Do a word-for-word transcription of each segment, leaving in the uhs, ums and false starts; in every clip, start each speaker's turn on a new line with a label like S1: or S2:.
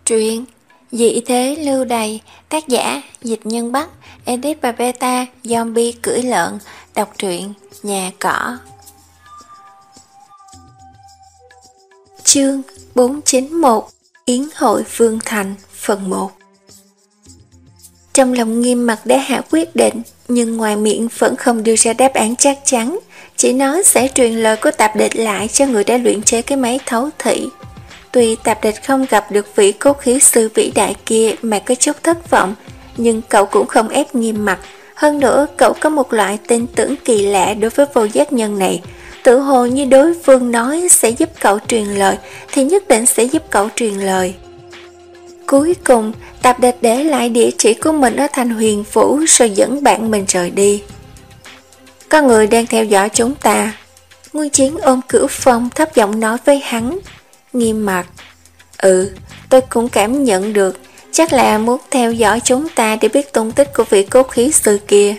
S1: Truyện Dị thế lưu đày, tác giả Dịch Nhân Bắc, edit và beta Zombie cưỡi lợn. Đọc truyện Nhà Cỏ. Chương bốn chín một Yến hội Vương Thành phần một. Trong lòng Nghiêm Mặc đã hạ quyết định, nhưng ngoài miệng vẫn không đưa ra đáp án chắc chắn, chỉ nói sẽ truyền lời của Tạp Địch lại cho người đã luyện chế cái máy thấu thị. Tuy Tạp Địch không gặp được vị cốt khí sư vĩ đại kia mà có chút thất vọng, nhưng cậu cũng không ép Nghiêm Mặc. Hơn nữa, cậu có một loại tin tưởng kỳ lạ đối với vô giác nhân này. Tự hồ như đối phương nói sẽ giúp cậu truyền lời, thì nhất định sẽ giúp cậu truyền lời. Cuối cùng, Tạp Địch để lại địa chỉ của mình ở thành Huyền Phủ rồi dẫn bạn mình rời đi. Có người đang theo dõi chúng ta. Nguyên Chiến ôm Cửu Phong thấp giọng nói với hắn. Nghiêm Mặc: Ừ, tôi cũng cảm nhận được, chắc là muốn theo dõi chúng ta để biết tung tích của vị cốt khí sư kia.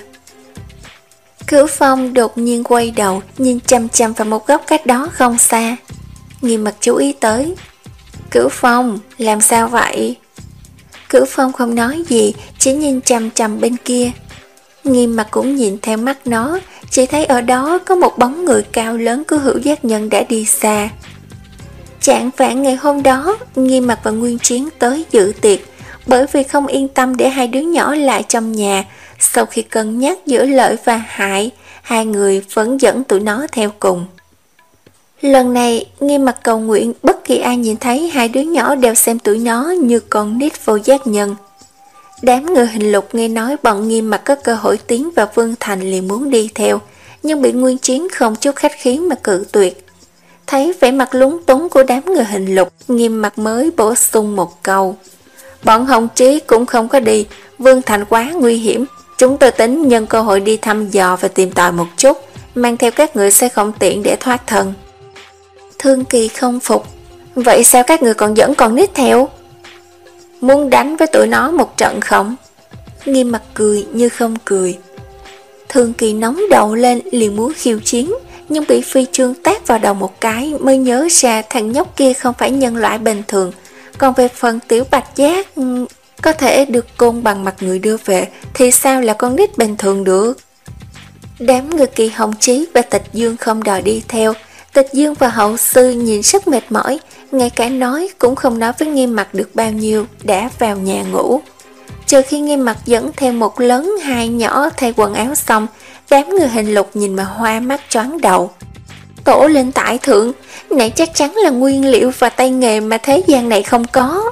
S1: Cửu Phong đột nhiên quay đầu, nhìn chăm chăm vào một góc cách đó không xa. Nghiêm Mặc chú ý tới. Cửu Phong, làm sao vậy? Cửu Phong không nói gì, chỉ nhìn chăm chăm bên kia. Nghiêm Mặc cũng nhìn theo mắt nó, chỉ thấy ở đó có một bóng người cao lớn của hữu giác nhân đã đi xa. Chạng vạng ngày hôm đó, Nghiêm Mặc và Nguyên Chiến tới dự tiệc, bởi vì không yên tâm để hai đứa nhỏ lại trong nhà. Sau khi cân nhắc giữa lợi và hại, hai người vẫn dẫn tụi nó theo cùng. Lần này, Nghiêm Mặc cầu nguyện bất kỳ ai nhìn thấy hai đứa nhỏ đều xem tụi nó như con nít vô giác nhân. Đám người Hình Lục nghe nói bọn Nghiêm Mặc có cơ hội tiến vào Vương Thành liền muốn đi theo, nhưng bị Nguyên Chiến không chút khách khí mà cự tuyệt. Thấy vẻ mặt lúng túng của đám người Hình Lục, Nghiêm Mặc mới bổ sung một câu. Bọn Hồng Chí cũng không có đi, Vương Thành quá nguy hiểm. Chúng tôi tính nhân cơ hội đi thăm dò và tìm tòi một chút, mang theo các người sẽ không tiện để thoát thân. Thương Kỳ không phục. Vậy sao các người còn dẫn con nít theo? Muốn đánh với tụi nó một trận không? Nghiêm Mặc cười như không cười. Thương Kỳ nóng đầu lên liền muốn khiêu chiến, nhưng bị Phi Trương tát vào đầu một cái mới nhớ ra thằng nhóc kia không phải nhân loại bình thường. Còn về phần Tiểu Bạch Giác có thể được côn bằng mặt người đưa về, thì sao là con nít bình thường được? Đám người Kỳ Hồng Chí và Tịch Dương không đòi đi theo. Tịch Dương và Hậu Sư nhìn rất mệt mỏi, ngay cả nói cũng không nói với Nghiêm Mặc được bao nhiêu, đã vào nhà ngủ. Trừ khi Nghiêm Mặc dẫn theo một lớn hai nhỏ thay quần áo xong, đám người Hình Lục nhìn mà hoa mắt choáng đầu. Tổ lên tại thượng, này chắc chắn là nguyên liệu và tay nghề mà thế gian này không có.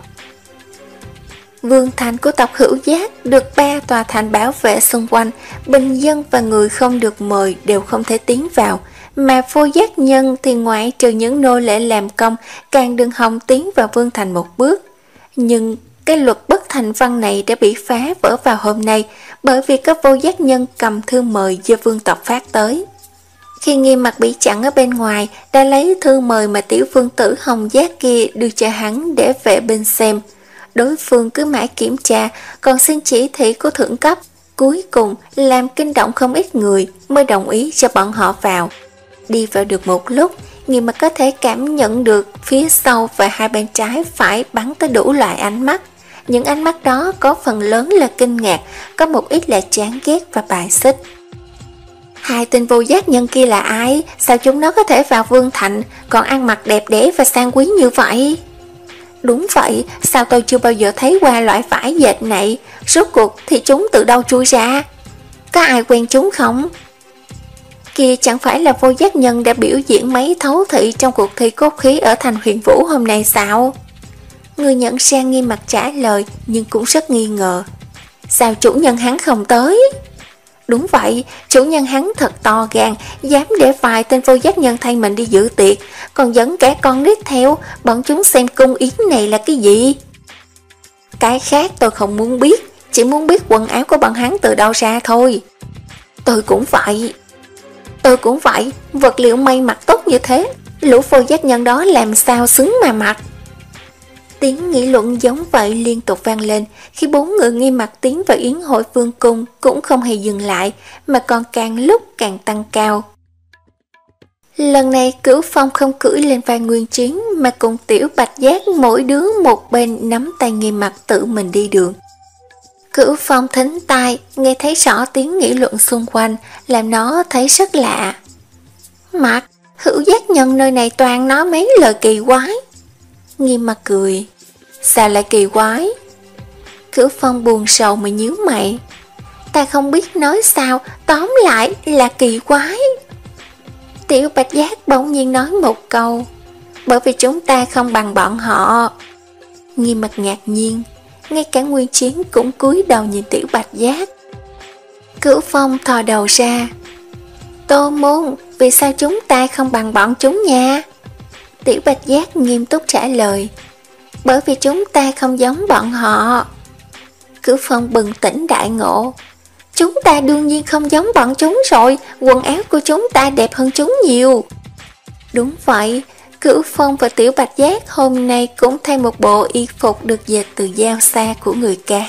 S1: Vương thành của tộc Hữu Giác được ba tòa thành bảo vệ xung quanh, bình dân và người không được mời đều không thể tiến vào, mà vô giác nhân thì ngoại trừ những nô lệ làm công, càng đừng hòng tiến vào Vương thành một bước. Nhưng cái luật bất thành văn này đã bị phá vỡ vào hôm nay, bởi vì có vô giác nhân cầm thư mời do vương tộc phát tới. Khi Nghiêm Mặc bị chặn ở bên ngoài, đã lấy thư mời mà tiểu vương tử Hồng Giác kia đưa cho hắn để vệ binh xem. Đối phương cứ mãi kiểm tra, còn xin chỉ thị của thượng cấp. Cuối cùng làm kinh động không ít người mới đồng ý cho bọn họ vào. Đi vào được một lúc, Nghiêm Mặc có thể cảm nhận được phía sau và hai bên trái phải bắn tới đủ loại ánh mắt. Những ánh mắt đó có phần lớn là kinh ngạc, có một ít là chán ghét và bài xích. Hai tên vô giác nhân kia là ai? Sao chúng nó có thể vào Vương Thành, còn ăn mặc đẹp đẽ và sang quý như vậy? Đúng vậy, sao tôi chưa bao giờ thấy qua loại vải dệt này? Rốt cuộc thì chúng từ đâu chui ra? Có ai quen chúng không? Kia chẳng phải là vô giác nhân đã biểu diễn máy thấu thị trong cuộc thi cốt khí ở thành Huyền Vũ hôm nay sao? Người nhận ra Nghiêm Mặc trả lời, nhưng cũng rất nghi ngờ. Sao chủ nhân hắn không tới? Đúng vậy, chủ nhân hắn thật to gan, dám để vài tên vô giác nhân thay mình đi dự tiệc, còn dẫn cả con nít theo, bọn chúng xem cung yến này là cái gì? Cái khác tôi không muốn biết, chỉ muốn biết quần áo của bọn hắn từ đâu ra thôi. Tôi cũng vậy. Tôi cũng vậy, vật liệu may mặc tốt như thế, lũ vô giác nhân đó làm sao xứng mà mặc? Tiếng nghị luận giống vậy liên tục vang lên, khi bốn người Nghiêm Mặc tiến vào yến hội vương cung cũng không hề dừng lại, mà còn càng lúc càng tăng cao. Lần này Cửu Phong không cưỡi lên vai Nguyên Chiến mà cùng Tiểu Bạch Giác mỗi đứa một bên nắm tay Nghiêm Mặc tự mình đi đường. Cửu Phong thính tai, nghe thấy rõ tiếng nghị luận xung quanh, làm nó thấy rất lạ. Mặc, Hữu Giác Nhân nơi này toàn nói mấy lời kỳ quái. Nghiêm Mặc cười. Sao lại kỳ quái? Cửu Phong buồn sầu mà nhíu mày. Ta không biết nói sao, tóm lại là kỳ quái. Tiểu Bạch Giác bỗng nhiên nói một câu. Bởi vì chúng ta không bằng bọn họ. Nghiêm Mặc ngạc nhiên, ngay cả Nguyên Chiến cũng cúi đầu nhìn Tiểu Bạch Giác. Cửu Phong thò đầu ra. Tô Môn, vì sao chúng ta không bằng bọn chúng nha? Tiểu Bạch Giác nghiêm túc trả lời. Bởi vì chúng ta không giống bọn họ. Cửu Phong bừng tỉnh đại ngộ. Chúng ta đương nhiên không giống bọn chúng rồi, quần áo của chúng ta đẹp hơn chúng nhiều. Đúng vậy, Cửu Phong và Tiểu Bạch Giác hôm nay cũng thay một bộ y phục được dệt từ dao xa của người cá.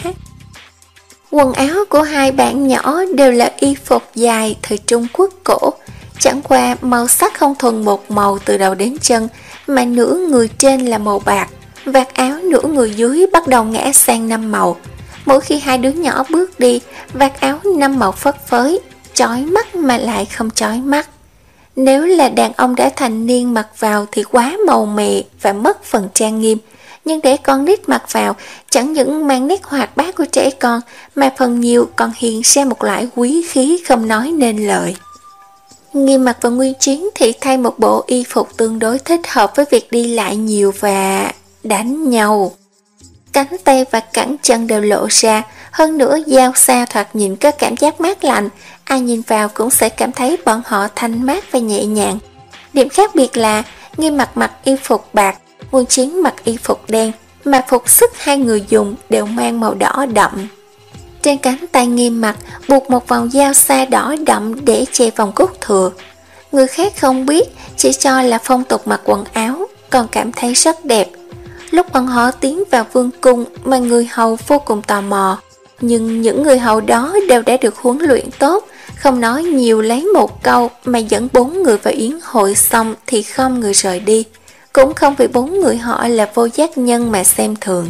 S1: Quần áo của hai bạn nhỏ đều là y phục dài thời Trung Quốc cổ, chẳng qua màu sắc không thuần một màu từ đầu đến chân, mà nửa người trên là màu bạc, vạt áo nửa người dưới bắt đầu ngã sang năm màu. Mỗi khi hai đứa nhỏ bước đi, vạt áo năm màu phất phới, chói mắt mà lại không chói mắt. Nếu là đàn ông đã thành niên mặc vào thì quá màu mè và mất phần trang nghiêm, nhưng để con nít mặc vào chẳng những mang nét hoạt bát của trẻ con mà phần nhiều còn hiện ra một loại quý khí không nói nên lời. Nghiêm Mặc và Nguyên Chiến thì thay một bộ y phục tương đối thích hợp với việc đi lại nhiều và đánh nhau. Cánh tay và cẳng chân đều lộ ra, hơn nữa dao xa thoạt nhìn có cảm giác mát lạnh, ai nhìn vào cũng sẽ cảm thấy bọn họ thanh mát và nhẹ nhàng. Điểm khác biệt là Nghiêm Mặc mặc y phục bạc, Nguyên Chiến mặc y phục đen, mà phục sức hai người dùng đều mang màu đỏ đậm. Trên cánh tay Nghiêm Mặc buộc một vòng dao xa đỏ đậm để che vòng cúc thừa. Người khác không biết, chỉ cho là phong tục mặc quần áo, còn cảm thấy rất đẹp. Lúc bọn họ tiến vào vương cung mà người hầu vô cùng tò mò, nhưng những người hầu đó đều đã được huấn luyện tốt, không nói nhiều lấy một câu mà dẫn bốn người vào yến hội xong thì không người rời đi, cũng không vì bốn người họ là vô giác nhân mà xem thường.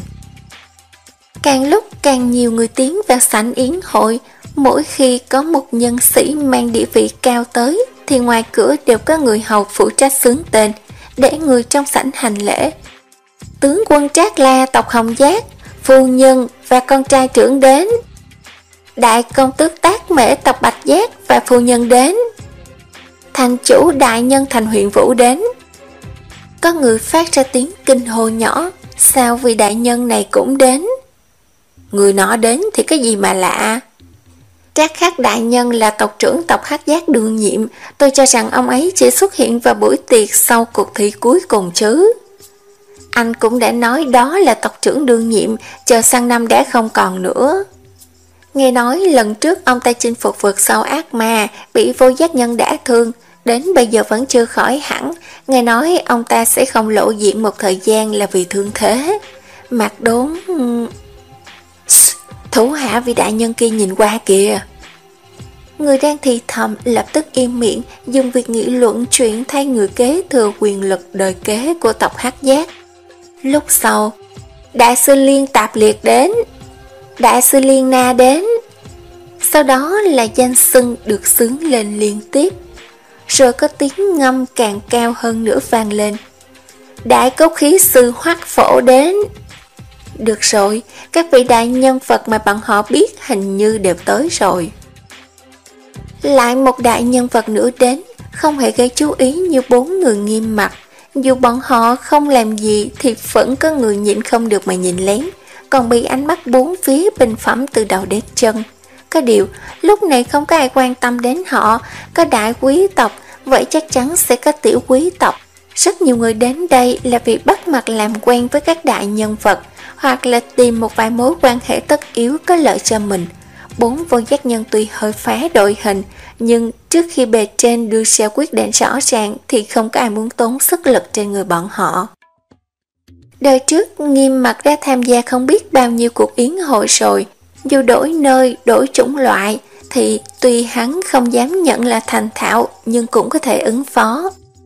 S1: Càng lúc càng nhiều người tiến vào sảnh yến hội, mỗi khi có một nhân sĩ mang địa vị cao tới thì ngoài cửa đều có người hầu phụ trách xướng tên, để người trong sảnh hành lễ. Tướng quân Trác La tộc Hồng Giác, phu nhân và con trai trưởng đến. Đại công tước Tác Mễ tộc Bạch Giác và phu nhân đến. Thành chủ đại nhân thành huyện Vũ đến. Có người phát ra tiếng kinh hô nhỏ, sao vị đại nhân này cũng đến? Người nọ đến thì cái gì mà lạ? Trác Khắc đại nhân là tộc trưởng tộc Hắc Giác đương nhiệm, tôi cho rằng ông ấy chỉ xuất hiện vào buổi tiệc sau cuộc thi cuối cùng chứ. Anh cũng đã nói đó là tộc trưởng đương nhiệm, chờ sang năm đã không còn nữa. Nghe nói lần trước ông ta chinh phục vượt sâu ác ma, bị vô giác nhân đả thương, đến bây giờ vẫn chưa khỏi hẳn. Nghe nói ông ta sẽ không lộ diện một thời gian là vì thương thế. Mặt đốn... Thủ hạ vị đại nhân kia nhìn qua kìa. Người đang thì thầm lập tức im miệng, dùng việc nghị luận chuyện thay người kế thừa quyền lực đời kế của tộc Hắc Giác. Lúc sau, Đại sư Liên Tạp Liệt đến, Đại sư Liên Na đến. Sau đó là danh xưng được xướng lên liên tiếp. Rồi có tiếng ngâm càng cao hơn nữa vang lên. Đại cốt khí sư Hoắc Phổ đến. Được rồi, các vị đại nhân vật mà bọn họ biết hình như đều tới rồi. Lại một đại nhân vật nữa đến, không hề gây chú ý như bốn người Nghiêm Mặc. Dù bọn họ không làm gì thì vẫn có người nhịn không được mà nhìn lén, còn bị ánh mắt bốn phía bình phẩm từ đầu đến chân. Có điều, lúc này không có ai quan tâm đến họ, có đại quý tộc, vậy chắc chắn sẽ có tiểu quý tộc. Rất nhiều người đến đây là vì bắt mặt làm quen với các đại nhân vật, hoặc là tìm một vài mối quan hệ tất yếu có lợi cho mình. Bốn vô giác nhân tuy hơi phá đội hình, nhưng trước khi bề trên đưa ra quyết định rõ ràng thì không có ai muốn tốn sức lực trên người bọn họ. Đời trước Nghiêm Mặc đã tham gia không biết bao nhiêu cuộc yến hội rồi, dù đổi nơi, đổi chủng loại thì tuy hắn không dám nhận là thành thạo nhưng cũng có thể ứng phó.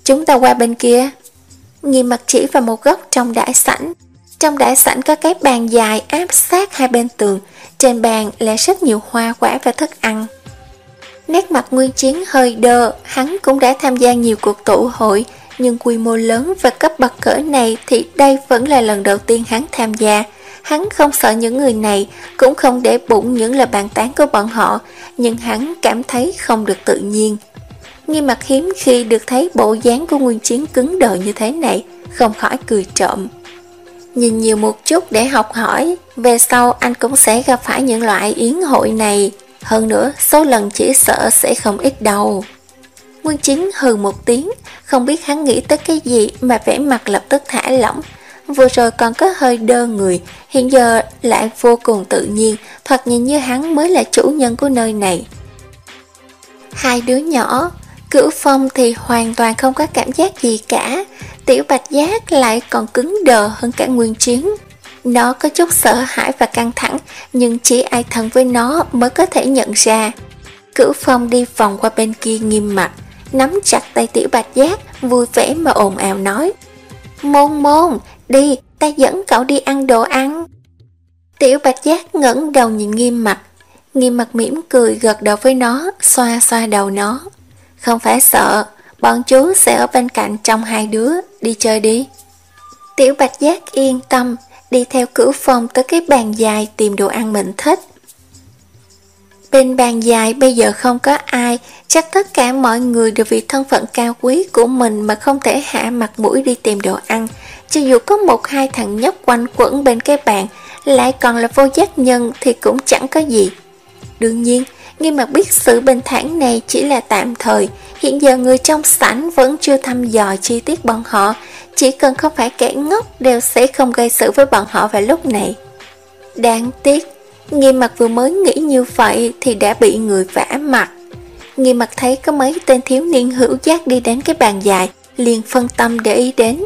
S1: Chúng ta qua bên kia. Nghiêm mặt chỉ vào một góc trong đại sảnh. Trong đại sảnh có cái bàn dài áp sát hai bên tường. Trên bàn là rất nhiều hoa quả và thức ăn. Nét mặt Nguyên Chiến hơi đơ, hắn cũng đã tham gia nhiều cuộc tụ hội, nhưng quy mô lớn và cấp bậc cỡ này thì đây vẫn là lần đầu tiên hắn tham gia. Hắn không sợ những người này, cũng không để bụng những lời bàn tán của bọn họ, nhưng hắn cảm thấy không được tự nhiên. Nghiêm mặt hiếm khi được thấy bộ dáng của Nguyên Chiến cứng đờ như thế này, không khỏi cười trộm. Nhìn nhiều một chút để học hỏi, về sau anh cũng sẽ gặp phải những loại yến hội này. Hơn nữa, số lần chỉ sợ sẽ không ít đâu. Nguyên Chiến hừ một tiếng, không biết hắn nghĩ tới cái gì mà vẻ mặt lập tức thả lỏng. Vừa rồi còn có hơi đơ người, hiện giờ lại vô cùng tự nhiên, thoạt nhìn như hắn mới là chủ nhân của nơi này. Hai đứa nhỏ, Cửu Phong thì hoàn toàn không có cảm giác gì cả, Tiểu Bạch Giác lại còn cứng đờ hơn cả Nguyên Chiến. Nó có chút sợ hãi và căng thẳng, nhưng chỉ ai thân với nó mới có thể nhận ra. Cửu Phong đi vòng qua bên kia nghiêm mặt, nắm chặt tay Tiểu Bạch Giác, vui vẻ mà ồn ào nói: Môn Môn, đi, ta dẫn cậu đi ăn đồ ăn. Tiểu Bạch Giác ngẩng đầu nhìn Nghiêm mặt. Nghiêm mặt mỉm cười gật đầu với nó, xoa xoa đầu nó. Không phải sợ, bọn chú sẽ ở bên cạnh trong hai đứa, đi chơi đi. Tiểu Bạch Giác yên tâm, đi theo Cửu Phong tới cái bàn dài tìm đồ ăn mình thích. Bên bàn dài bây giờ không có ai, chắc tất cả mọi người đều vì thân phận cao quý của mình mà không thể hạ mặt mũi đi tìm đồ ăn. Cho dù có một hai thằng nhóc quanh quẩn bên cái bàn, lại còn là vô giác nhân thì cũng chẳng có gì. Đương nhiên, Nghiêm mặt biết sự bình thản này chỉ là tạm thời, hiện giờ người trong sảnh vẫn chưa thăm dò chi tiết bọn họ, chỉ cần không phải kẻ ngốc đều sẽ không gây sự với bọn họ vào lúc này. Đáng tiếc, Nghiêm mặt vừa mới nghĩ như vậy thì đã bị người vả mặt. Nghiêm mặt thấy có mấy tên thiếu niên hữu giác đi đến cái bàn dài, liền phân tâm để ý đến.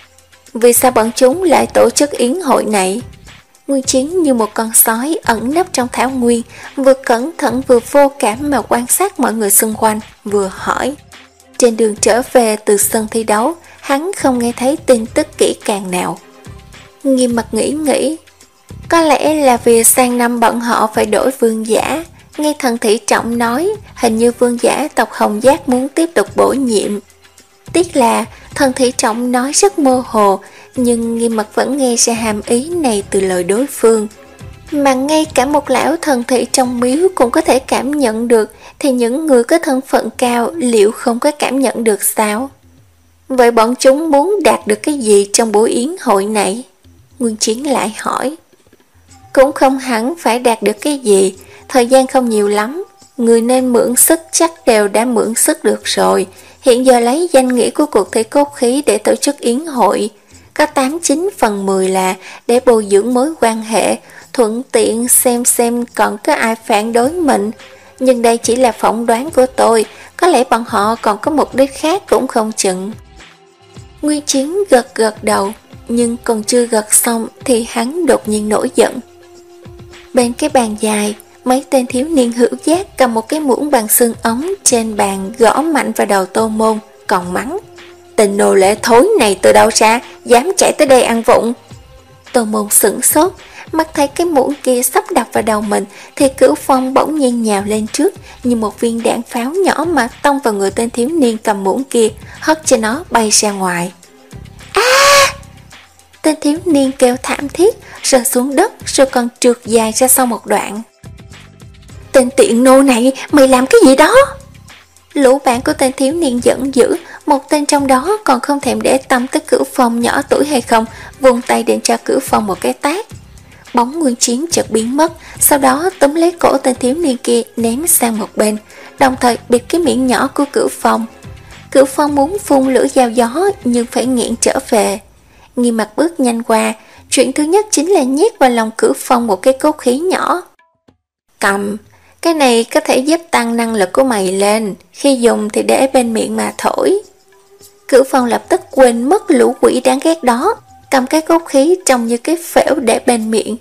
S1: Vì sao bọn chúng lại tổ chức yến hội này? Nguyên Chiến như một con sói ẩn nấp trong thảo nguyên, vừa cẩn thận vừa vô cảm mà quan sát mọi người xung quanh, vừa hỏi. Trên đường trở về từ sân thi đấu, hắn không nghe thấy tin tức kỹ càng nào. Nghiêm mặt nghĩ nghĩ, có lẽ là vì sang năm bọn họ phải đổi vương giả. Nghe Thần Thị Trọng nói, hình như vương giả tộc Hồng Giác muốn tiếp tục bổ nhiệm. Tiếc là Thần Thị Trọng nói rất mơ hồ, nhưng Nghiêm mặt vẫn nghe ra hàm ý này từ lời đối phương. Mà ngay cả một lão thần thị trong miếu cũng có thể cảm nhận được, thì những người có thân phận cao liệu không có cảm nhận được sao? Vậy bọn chúng muốn đạt được cái gì trong buổi yến hội này? Nguyên Chiến lại hỏi. Cũng không hẳn phải đạt được cái gì, thời gian không nhiều lắm, người nên mượn sức chắc đều đã mượn sức được rồi. Hiện giờ lấy danh nghĩa của cuộc thi cốt khí để tổ chức yến hội, có tám chín phần mười là để bồi dưỡng mối quan hệ, thuận tiện xem xem còn có ai phản đối mình. Nhưng đây chỉ là phỏng đoán của tôi, có lẽ bọn họ còn có mục đích khác cũng không chừng. Nguyên Chiến gật gật đầu, nhưng còn chưa gật xong thì hắn đột nhiên nổi giận. Bên cái bàn dài, mấy tên thiếu niên hữu giác cầm một cái muỗng bằng xương ống trên bàn gõ mạnh vào đầu Tô Môn, còn mắng. Tên nô lệ thối này từ đâu ra, dám chạy tới đây ăn vụng. Tô Môn sửng sốt, mắt thấy cái muỗng kia sắp đập vào đầu mình thì Cửu Phong bỗng nhiên nhào lên trước, như một viên đạn pháo nhỏ mà tông vào người tên thiếu niên cầm muỗng kia, hất cho nó bay ra ngoài. A! À! Tên thiếu niên kêu thảm thiết, rơi xuống đất rồi còn trượt dài ra sau một đoạn. Tên tiện nô này, mày làm cái gì đó? Lũ bạn của tên thiếu niên giận dữ, một tên trong đó còn không thèm để tâm tới Cửu Phong nhỏ tuổi hay không, vung tay định cho Cửu Phong một cái tát. Bóng Nguyên Chiến chợt biến mất, sau đó túm lấy cổ tên thiếu niên kia ném sang một bên, đồng thời bịt cái miệng nhỏ của Cửu Phong. Cửu Phong muốn phun lửa dao gió nhưng phải nghẹn trở về. Nghiêm mặt bước nhanh qua, chuyện thứ nhất chính là nhét vào lòng Cửu Phong một cái cốt khí nhỏ. Cầm, cái này có thể giúp tăng năng lực của mày lên, khi dùng thì để bên miệng mà thổi. Cửu Phong lập tức quên mất lũ quỷ đáng ghét đó, cầm cái cốt khí trông như cái phễu để bên miệng.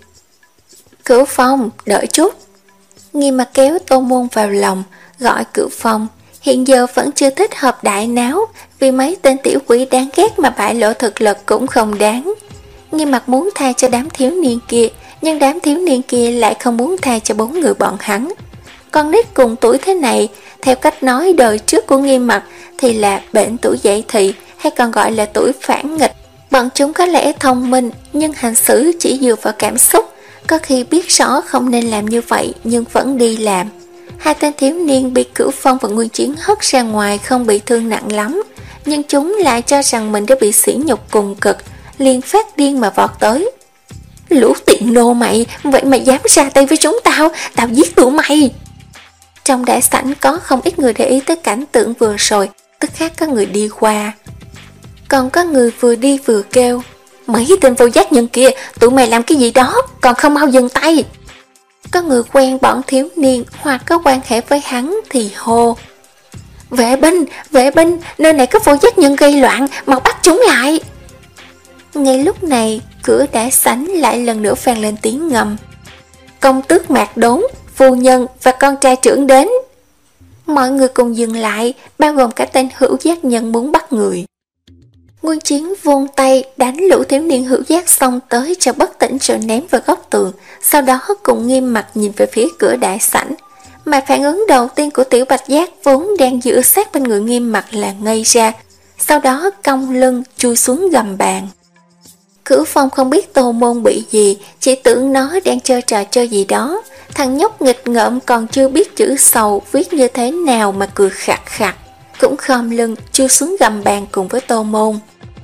S1: Cửu Phong, đợi chút. Nghiêm mặt kéo Tô Môn vào lòng, gọi Cửu Phong. Hiện giờ vẫn chưa thích hợp đại náo, vì mấy tên tiểu quỷ đáng ghét mà bại lộ thực lực cũng không đáng. Nghiêm Mặt muốn tha cho đám thiếu niên kia, nhưng đám thiếu niên kia lại không muốn tha cho bốn người bọn hắn. Con nít cùng tuổi thế này, theo cách nói đời trước của Nghiêm Mặt thì là bệnh tuổi dậy thì, hay còn gọi là tuổi phản nghịch. Bọn chúng có lẽ thông minh, nhưng hành xử chỉ dựa vào cảm xúc, có khi biết rõ không nên làm như vậy nhưng vẫn đi làm. Hai tên thiếu niên bị Cửu Phong và Nguyên Chiến hất ra ngoài không bị thương nặng lắm, nhưng chúng lại cho rằng mình đã bị sỉ nhục cùng cực, liền phát điên mà vọt tới. Lũ tiện nô mày, vậy mà dám ra tay với chúng tao, tao giết tụi mày. Trong đại sảnh có không ít người để ý tới cảnh tượng vừa rồi, tức khắc có người đi qua. Còn có người vừa đi vừa kêu, mấy tên vô giác nhân kia, tụi mày làm cái gì đó, còn không mau dừng tay. Có người quen bọn thiếu niên hoặc có quan hệ với hắn thì hô, vệ binh, vệ binh, nơi này có vô giác nhân gây loạn, mau bắt chúng lại. Ngay lúc này, cửa đại sảnh lại lần nữa vang lên tiếng ngầm. Công tước Mạc Đốn, phu nhân và con trai trưởng đến. Mọi người cùng dừng lại, bao gồm cả tên hữu giác nhân muốn bắt người. Nguyên Chiến vung tay đánh lũ thiếu niên hữu giác xong tới cho bất tỉnh rồi ném vào góc tường, sau đó cùng Nghiêm Mặt nhìn về phía cửa đại sảnh. Mà phản ứng đầu tiên của Tiểu Bạch Giác vốn đang giữ sát bên người Nghiêm Mặt là ngây ra, sau đó cong lưng chui xuống gầm bàn. Cửu Phong không biết Tô Môn bị gì, chỉ tưởng nó đang chơi trò chơi gì đó. Thằng nhóc nghịch ngợm còn chưa biết chữ sầu viết như thế nào mà cười khặt khặt, cũng khom lưng chui xuống gầm bàn cùng với Tô Môn.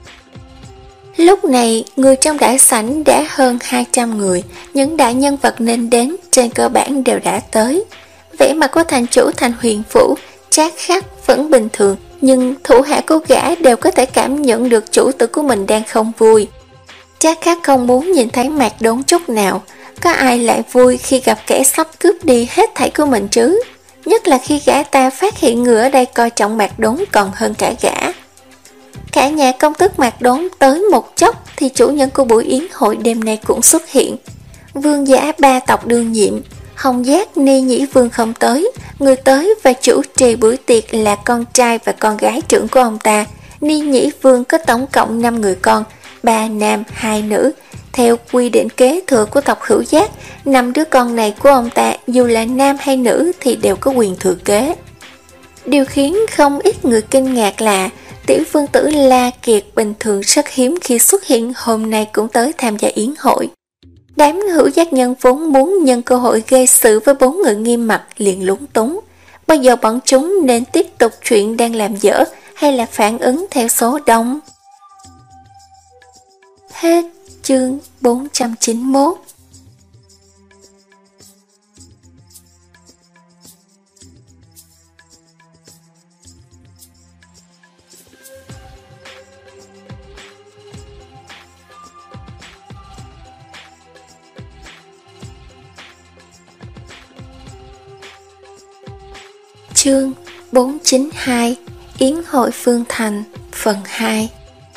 S1: Lúc này, người trong đại sảnh đã hơn hai trăm người, những đại nhân vật nên đến trên cơ bản đều đã tới. Vẻ mặt của thành chủ Thành Huyền Phủ, Trác Khắc vẫn bình thường, nhưng thủ hạ của gã đều có thể cảm nhận được chủ tử của mình đang không vui. Trác Khắc không muốn nhìn thấy Mạc Đốn chút nào, có ai lại vui khi gặp kẻ sắp cướp đi hết thảy của mình chứ? Nhất là khi gã ta phát hiện người ở đây coi trọng Mạc Đốn còn hơn cả gã. Cả nhà công tước Mạc Đốn tới một chốc thì chủ nhân của buổi yến hội đêm nay cũng xuất hiện. Vương giả ba tộc đương nhiệm, Hồng Giác Ni Nhĩ Vương không tới, người tới và chủ trì buổi tiệc là con trai và con gái trưởng của ông ta. Ni Nhĩ Vương có tổng cộng năm người con, ba nam, hai nữ. Theo quy định kế thừa của tộc Hữu Giác, năm đứa con này của ông ta dù là nam hay nữ thì đều có quyền thừa kế. Điều khiến không ít người kinh ngạc là tiểu vương tử La Kiệt bình thường rất hiếm khi xuất hiện, hôm nay cũng tới tham gia yến hội. Đám Hữu Giác nhân vốn muốn nhân cơ hội gây sự với bốn người Nghiêm Mặt liền lúng túng. Bây giờ bọn chúng nên tiếp tục chuyện đang làm dở hay là phản ứng theo số đông? Hết chương bốn trăm chín mươi mốt. Chương bốn trăm chín mươi hai Yến hội Phương Thành phần hai.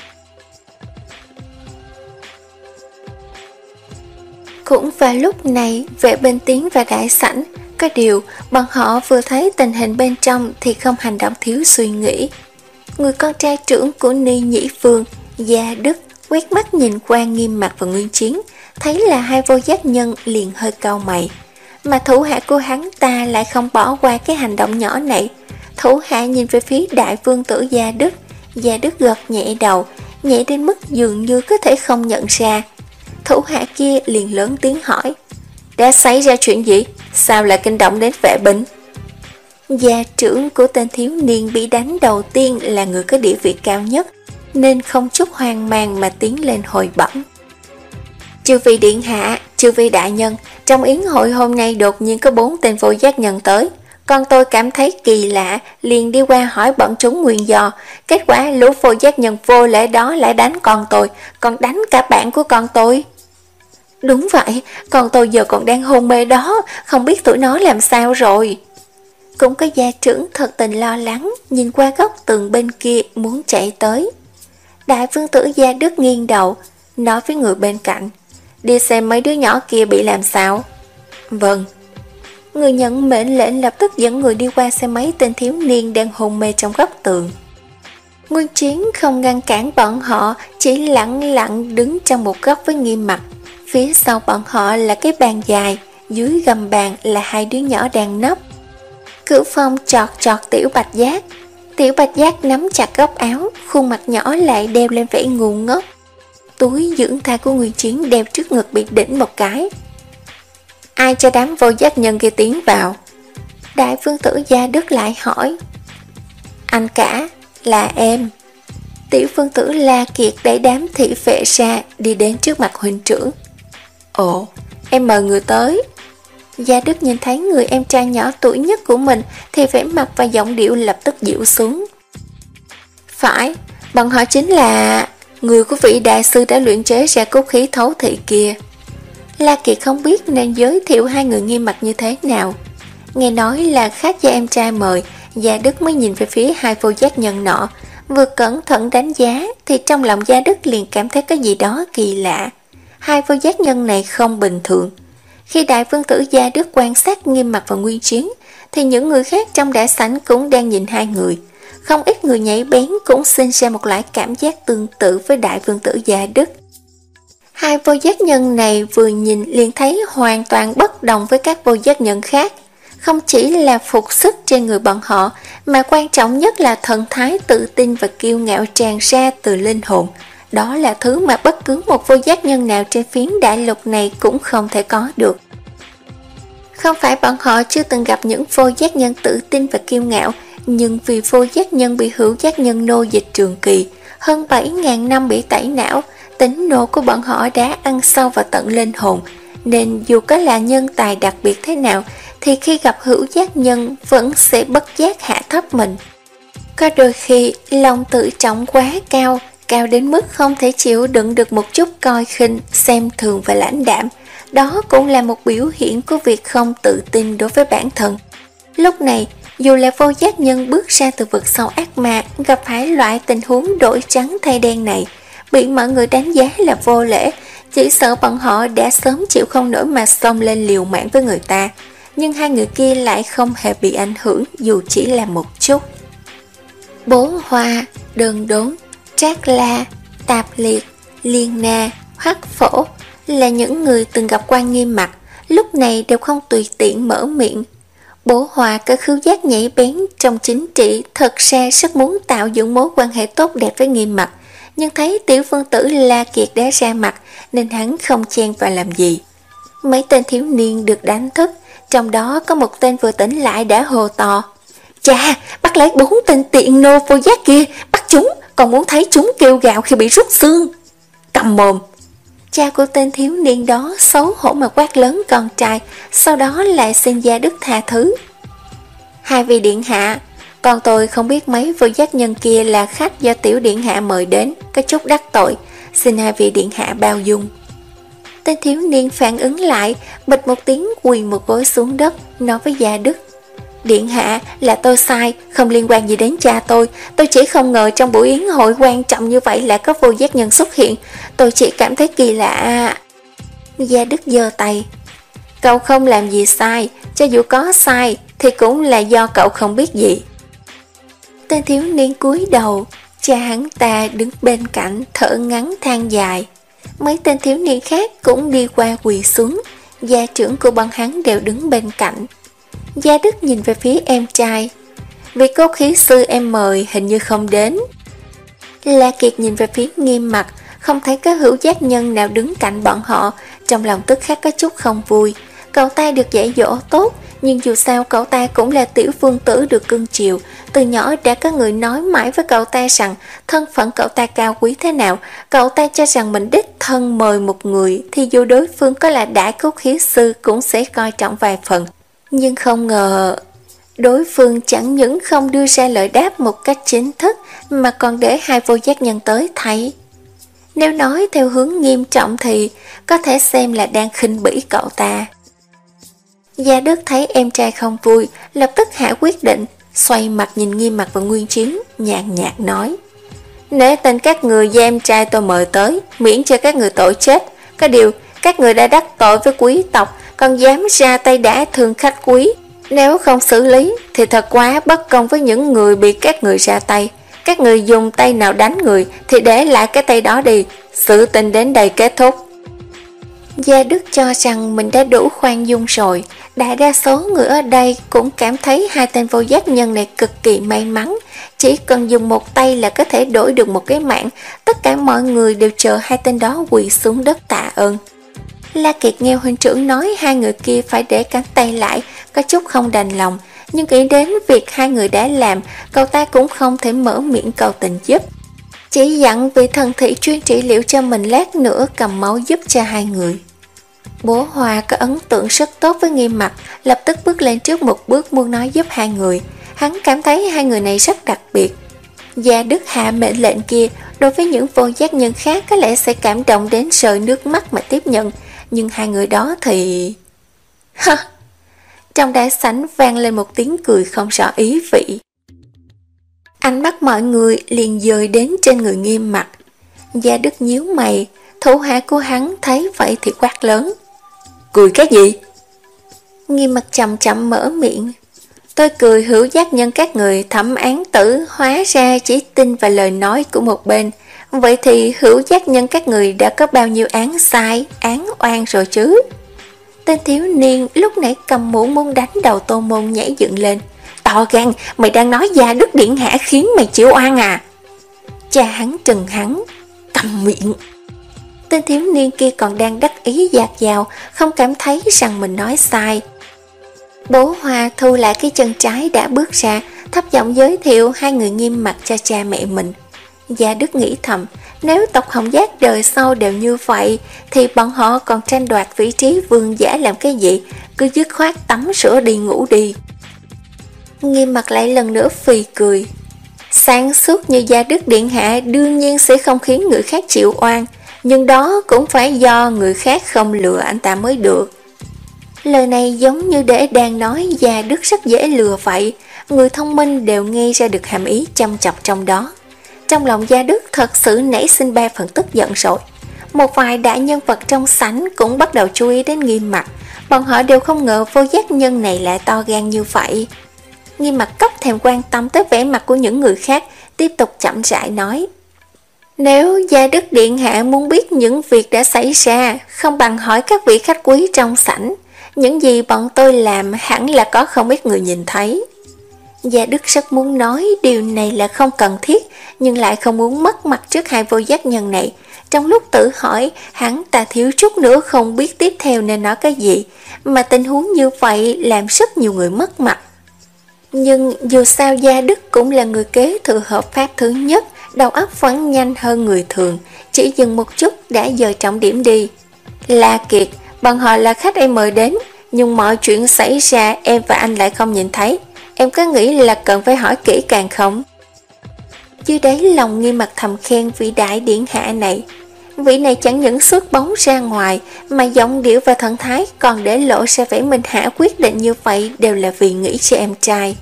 S1: Cũng vào lúc này, vệ binh tiến vào đại sảnh, có điều bọn họ vừa thấy tình hình bên trong thì không hành động thiếu suy nghĩ. Người con trai trưởng của Ni Nhĩ Vương, Gia Đức, quét mắt nhìn qua Nghiêm Mặt và Nguyên Chiến, thấy là hai vô giác nhân liền hơi cau mày. Mà thủ hạ của hắn ta lại không bỏ qua cái hành động nhỏ này. Thủ hạ nhìn về phía đại vương tử Gia Đức, Gia Đức gật nhẹ đầu, nhẹ đến mức dường như có thể không nhận ra. Thủ hạ kia liền lớn tiếng hỏi, đã xảy ra chuyện gì? Sao lại kinh động đến vệ binh? Gia trưởng của tên thiếu niên bị đánh đầu tiên là người có địa vị cao nhất, nên không chút hoang mang mà tiến lên hồi bẩm. Chư vị điện hạ, chư vị đại nhân, trong yến hội hôm nay đột nhiên có bốn tên vô giác nhân tới. Con tôi cảm thấy kỳ lạ, liền đi qua hỏi bọn chúng nguyên do. Kết quả lũ vô giác nhân vô lễ đó lại đánh con tôi, còn đánh cả bạn của con tôi. Đúng vậy, con tôi giờ còn đang hôn mê đó, không biết tụi nó làm sao rồi. Cũng có gia trưởng thật tình lo lắng, nhìn qua góc tường bên kia muốn chạy tới. Đại vương tử Gia Đức nghiêng đầu, nói với người bên cạnh, đi xem mấy đứa nhỏ kia bị làm sao. Vâng. Người nhận mệnh lệnh lập tức dẫn người đi qua xem mấy tên thiếu niên đang hôn mê trong góc tường. Nguyên Chiến không ngăn cản bọn họ, chỉ lặng lặng đứng trong một góc với Nghiêm Mặc. Phía sau bọn họ là cái bàn dài, dưới gầm bàn là hai đứa nhỏ đang nấp. Cửu Phong chọt chọt Tiểu Bạch Giác. Tiểu Bạch Giác nắm chặt góc áo, khuôn mặt nhỏ lại đeo lên vẻ ngu ngốc. Túi dưỡng thai của Nguyên Chiến đeo trước ngực bị đỉnh một cái. Ai cho đám vô giác nhân kia tiến vào? Đại vương tử Gia Đức lại hỏi. Anh cả, là em. Tiểu vương tử La Kiệt đẩy đám thị vệ ra, đi đến trước mặt huynh trưởng. Ồ, em mời người tới. Gia Đức nhìn thấy người em trai nhỏ tuổi nhất của mình thì vẻ mặt và giọng điệu lập tức dịu xuống. Phải, bọn họ chính là người của vị đại sư đã luyện chế ra cốt khí thấu thị kia. La Kiệt không biết nên giới thiệu hai người Nghiêm Mặc như thế nào. Nghe nói là khách gia em trai mời, Gia Đức mới nhìn về phía hai vô giác nhân nọ, vừa cẩn thận đánh giá thì trong lòng Gia Đức liền cảm thấy cái gì đó kỳ lạ. Hai vô giác nhân này không bình thường. Khi đại vương tử Gia Đức quan sát Nghiêm Mặc và Nguyên Chiến thì những người khác trong đại sảnh cũng đang nhìn hai người. Không ít người nhảy bén cũng sinh ra một loại cảm giác tương tự với đại vương tử Gia Đức. Hai vô giác nhân này vừa nhìn liền thấy hoàn toàn bất đồng với các vô giác nhân khác. Không chỉ là phục sức trên người bọn họ, mà quan trọng nhất là thần thái tự tin và kiêu ngạo tràn ra từ linh hồn. Đó là thứ mà bất cứ một vô giác nhân nào trên phiến đại lục này cũng không thể có được. Không phải bọn họ chưa từng gặp những vô giác nhân tự tin và kiêu ngạo, nhưng vì vô giác nhân bị hữu giác nhân nô dịch trường kỳ, hơn bảy nghìn năm bị tẩy não, tính nộ của bọn họ đã ăn sâu vào tận linh hồn, nên dù có là nhân tài đặc biệt thế nào thì khi gặp hữu giác nhân vẫn sẽ bất giác hạ thấp mình. Có đôi khi lòng tự trọng quá cao, cao đến mức không thể chịu đựng được một chút coi khinh, xem thường và lãnh đạm. Đó cũng là một biểu hiện của việc không tự tin đối với bản thân. Lúc này, dù là vô giác nhân bước ra từ vực sâu ác ma, gặp phải loại tình huống đổi trắng thay đen này, bị mọi người đánh giá là vô lễ, chỉ sợ bọn họ đã sớm chịu không nổi mà xông lên liều mạng với người ta. Nhưng hai người kia lại không hề bị ảnh hưởng dù chỉ là một chút. Bố Hoa, Đơn Đốn, Trác La, Tạp Liệt, Liên Na, Hoắc Phổ là những người từng gặp qua Nghiêm Mặc, lúc này đều không tùy tiện mở miệng. Bố Hoa có khứu giác nhạy bén trong chính trị, thật ra rất muốn tạo dựng mối quan hệ tốt đẹp với Nghiêm Mặc, nhưng thấy tiểu vương tử La Kiệt đã ra mặt nên hắn không chen vào làm gì. Mấy tên thiếu niên được đánh thức, trong đó có một tên vừa tỉnh lại đã hô to. Chà, bắt lấy bốn tên tiện nô vô giác kia, bắt chúng, còn muốn thấy chúng kêu gào khi bị rút xương. Cầm mồm. Cha của tên thiếu niên đó xấu hổ mà quát lớn con trai, sau đó lại xin Gia Đức tha thứ. Hai vị điện hạ, con tôi không biết mấy vô giác nhân kia là khách do tiểu điện hạ mời đến, có chút đắc tội, xin hai vị điện hạ bao dung. Tên thiếu niên phản ứng lại, bịch một tiếng quỳ một gối xuống đất, nói với Gia Đức. Điện hạ, là tôi sai, không liên quan gì đến cha tôi. Tôi chỉ không ngờ trong buổi yến hội quan trọng như vậy lại có vô giác nhân xuất hiện. Tôi chỉ cảm thấy kỳ lạ. Gia Đức giơ tay. Cậu không làm gì sai, cho dù có sai thì cũng là do cậu không biết gì. Tên thiếu niên cúi đầu, cha hắn ta đứng bên cạnh thở ngắn than dài. Mấy tên thiếu niên khác cũng đi qua quỳ xuống, gia trưởng của bọn hắn đều đứng bên cạnh. Gia Đức nhìn về phía em trai. Vị cốt khí sư em mời hình như không đến. La Kiệt nhìn về phía Nghiêm Mặc, không thấy có hữu giác nhân nào đứng cạnh bọn họ, trong lòng tức khắc có chút không vui. Cậu ta được dạy dỗ tốt, nhưng dù sao cậu ta cũng là tiểu vương tử được cưng chiều. Từ nhỏ đã có người nói mãi với cậu ta rằng thân phận cậu ta cao quý thế nào. Cậu ta cho rằng mình đích thân mời một người thì dù đối phương có là đại cốt khí sư cũng sẽ coi trọng vài phần. Nhưng không ngờ đối phương chẳng những không đưa ra lời đáp một cách chính thức mà còn để hai vô giác nhân tới thấy. Nếu nói theo hướng nghiêm trọng thì có thể xem là đang khinh bỉ cậu ta. Gia Đức thấy em trai không vui, lập tức hạ quyết định, xoay mặt nhìn Nghiêm Mặc và Nguyên Chiến, nhàn nhạt nói. Nể tình các người do em trai tôi mời tới, miễn cho các người tội chết. Có điều, các người đã đắc tội với quý tộc, còn dám ra tay đả thương khách quý. Nếu không xử lý thì thật quá bất công với những người bị các người ra tay. các người dùng tay nào đánh người thì để lại cái tay đó đi, sự tình đến đây kết thúc. Gia Đức cho rằng mình đã đủ khoan dung rồi. Đại đa số người ở đây cũng cảm thấy hai tên vô giác nhân này cực kỳ may mắn. Chỉ cần dùng một tay là có thể đổi được một cái mạng. Tất cả mọi người đều chờ hai tên đó quỳ xuống đất tạ ơn. La Kiệt nghe huynh trưởng nói hai người kia phải để cánh tay lại, có chút không đành lòng. Nhưng nghĩ đến việc hai người đã làm, cậu ta cũng không thể mở miệng cầu tình giúp. Chỉ dặn vị thần thị chuyên trị liệu cho mình lát nữa cầm máu giúp cho hai người. Bố Hoa có ấn tượng rất tốt với Nghiêm Mặc, lập tức bước lên trước một bước muốn nói giúp hai người. Hắn cảm thấy hai người này rất đặc biệt. Gia Đức hạ mệnh lệnh kia đối với những vô giác nhân khác có lẽ sẽ cảm động đến rơi nước mắt mà tiếp nhận, nhưng hai người đó thì... Ha! Trong đại sảnh vang lên một tiếng cười không rõ ý vị. Ánh mắt mọi người liền dời đến trên người Nghiêm Mặc. Gia Đức nhíu mày, thủ hạ của hắn thấy vậy thì quát lớn. Cười cái gì? Nghiêm Mặc chậm chậm mở miệng. Tôi cười hữu giác nhân các người thẩm án tử hóa ra chỉ tin vào lời nói của một bên. Vậy thì hữu giác nhân các người đã có bao nhiêu án sai, án oan rồi chứ? Tên thiếu niên lúc nãy cầm mũ muốn đánh đầu Tô Môn nhảy dựng lên. To gan, mày đang nói Gia Đức điện hạ khiến mày chịu oan à? Cha hắn trừng hắn. Cầm miệng. Tên thiếu niên kia còn đang đắc ý dạt dào, không cảm thấy rằng mình nói sai. Bố Hoa thu lại cái chân trái đã bước ra, thấp giọng giới thiệu hai người Nghiêm Mặc cho cha mẹ mình. Gia Đức nghĩ thầm, nếu tộc Hồng Giác đời sau đều như vậy thì bọn họ còn tranh đoạt vị trí vương giả làm cái gì, cứ dứt khoát tắm rửa đi ngủ đi. Nghiêm Mặc lại lần nữa phì cười. Sáng suốt như Gia Đức điện hạ đương nhiên sẽ không khiến người khác chịu oan, nhưng đó cũng phải do người khác không lừa anh ta mới được. Lời này giống như để đang nói Gia Đức rất dễ lừa vậy, người thông minh đều nghe ra được hàm ý chăm chọc trong đó. Trong lòng Gia Đức thật sự nảy sinh ba phần tức giận rồi. Một vài đại nhân vật trong sảnh cũng bắt đầu chú ý đến Nghiêm Mặc, bọn họ đều không ngờ vô giác nhân này lại to gan như vậy. Nghiêm Mặc cốc thèm quan tâm tới vẻ mặt của những người khác, tiếp tục chậm rãi nói. Nếu Gia Đức điện hạ muốn biết những việc đã xảy ra, không bằng hỏi các vị khách quý trong sảnh. Những gì bọn tôi làm hẳn là có không ít người nhìn thấy. Gia Đức rất muốn nói điều này là không cần thiết, nhưng lại không muốn mất mặt trước hai vô giác nhân này. Trong lúc tự hỏi, hắn ta thiếu chút nữa không biết tiếp theo nên nói cái gì, mà tình huống như vậy làm rất nhiều người mất mặt. Nhưng dù sao Gia Đức cũng là người kế thừa hợp pháp thứ nhất, đầu óc vẫn nhanh hơn người thường, chỉ dừng một chút đã dời trọng điểm đi. La Kiệt, bọn họ là khách em mời đến, nhưng mọi chuyện xảy ra em và anh lại không nhìn thấy. Em có nghĩ là cần phải hỏi kỹ càng không? Dưới đáy lòng Nghiêm Mặc thầm khen vị đại điển hạ này. Vị này chẳng những xuất bóng ra ngoài, mà giọng điệu và thần thái còn để lộ ra vẻ minh hạ quyết định như vậy đều là vì nghĩ cho em trai.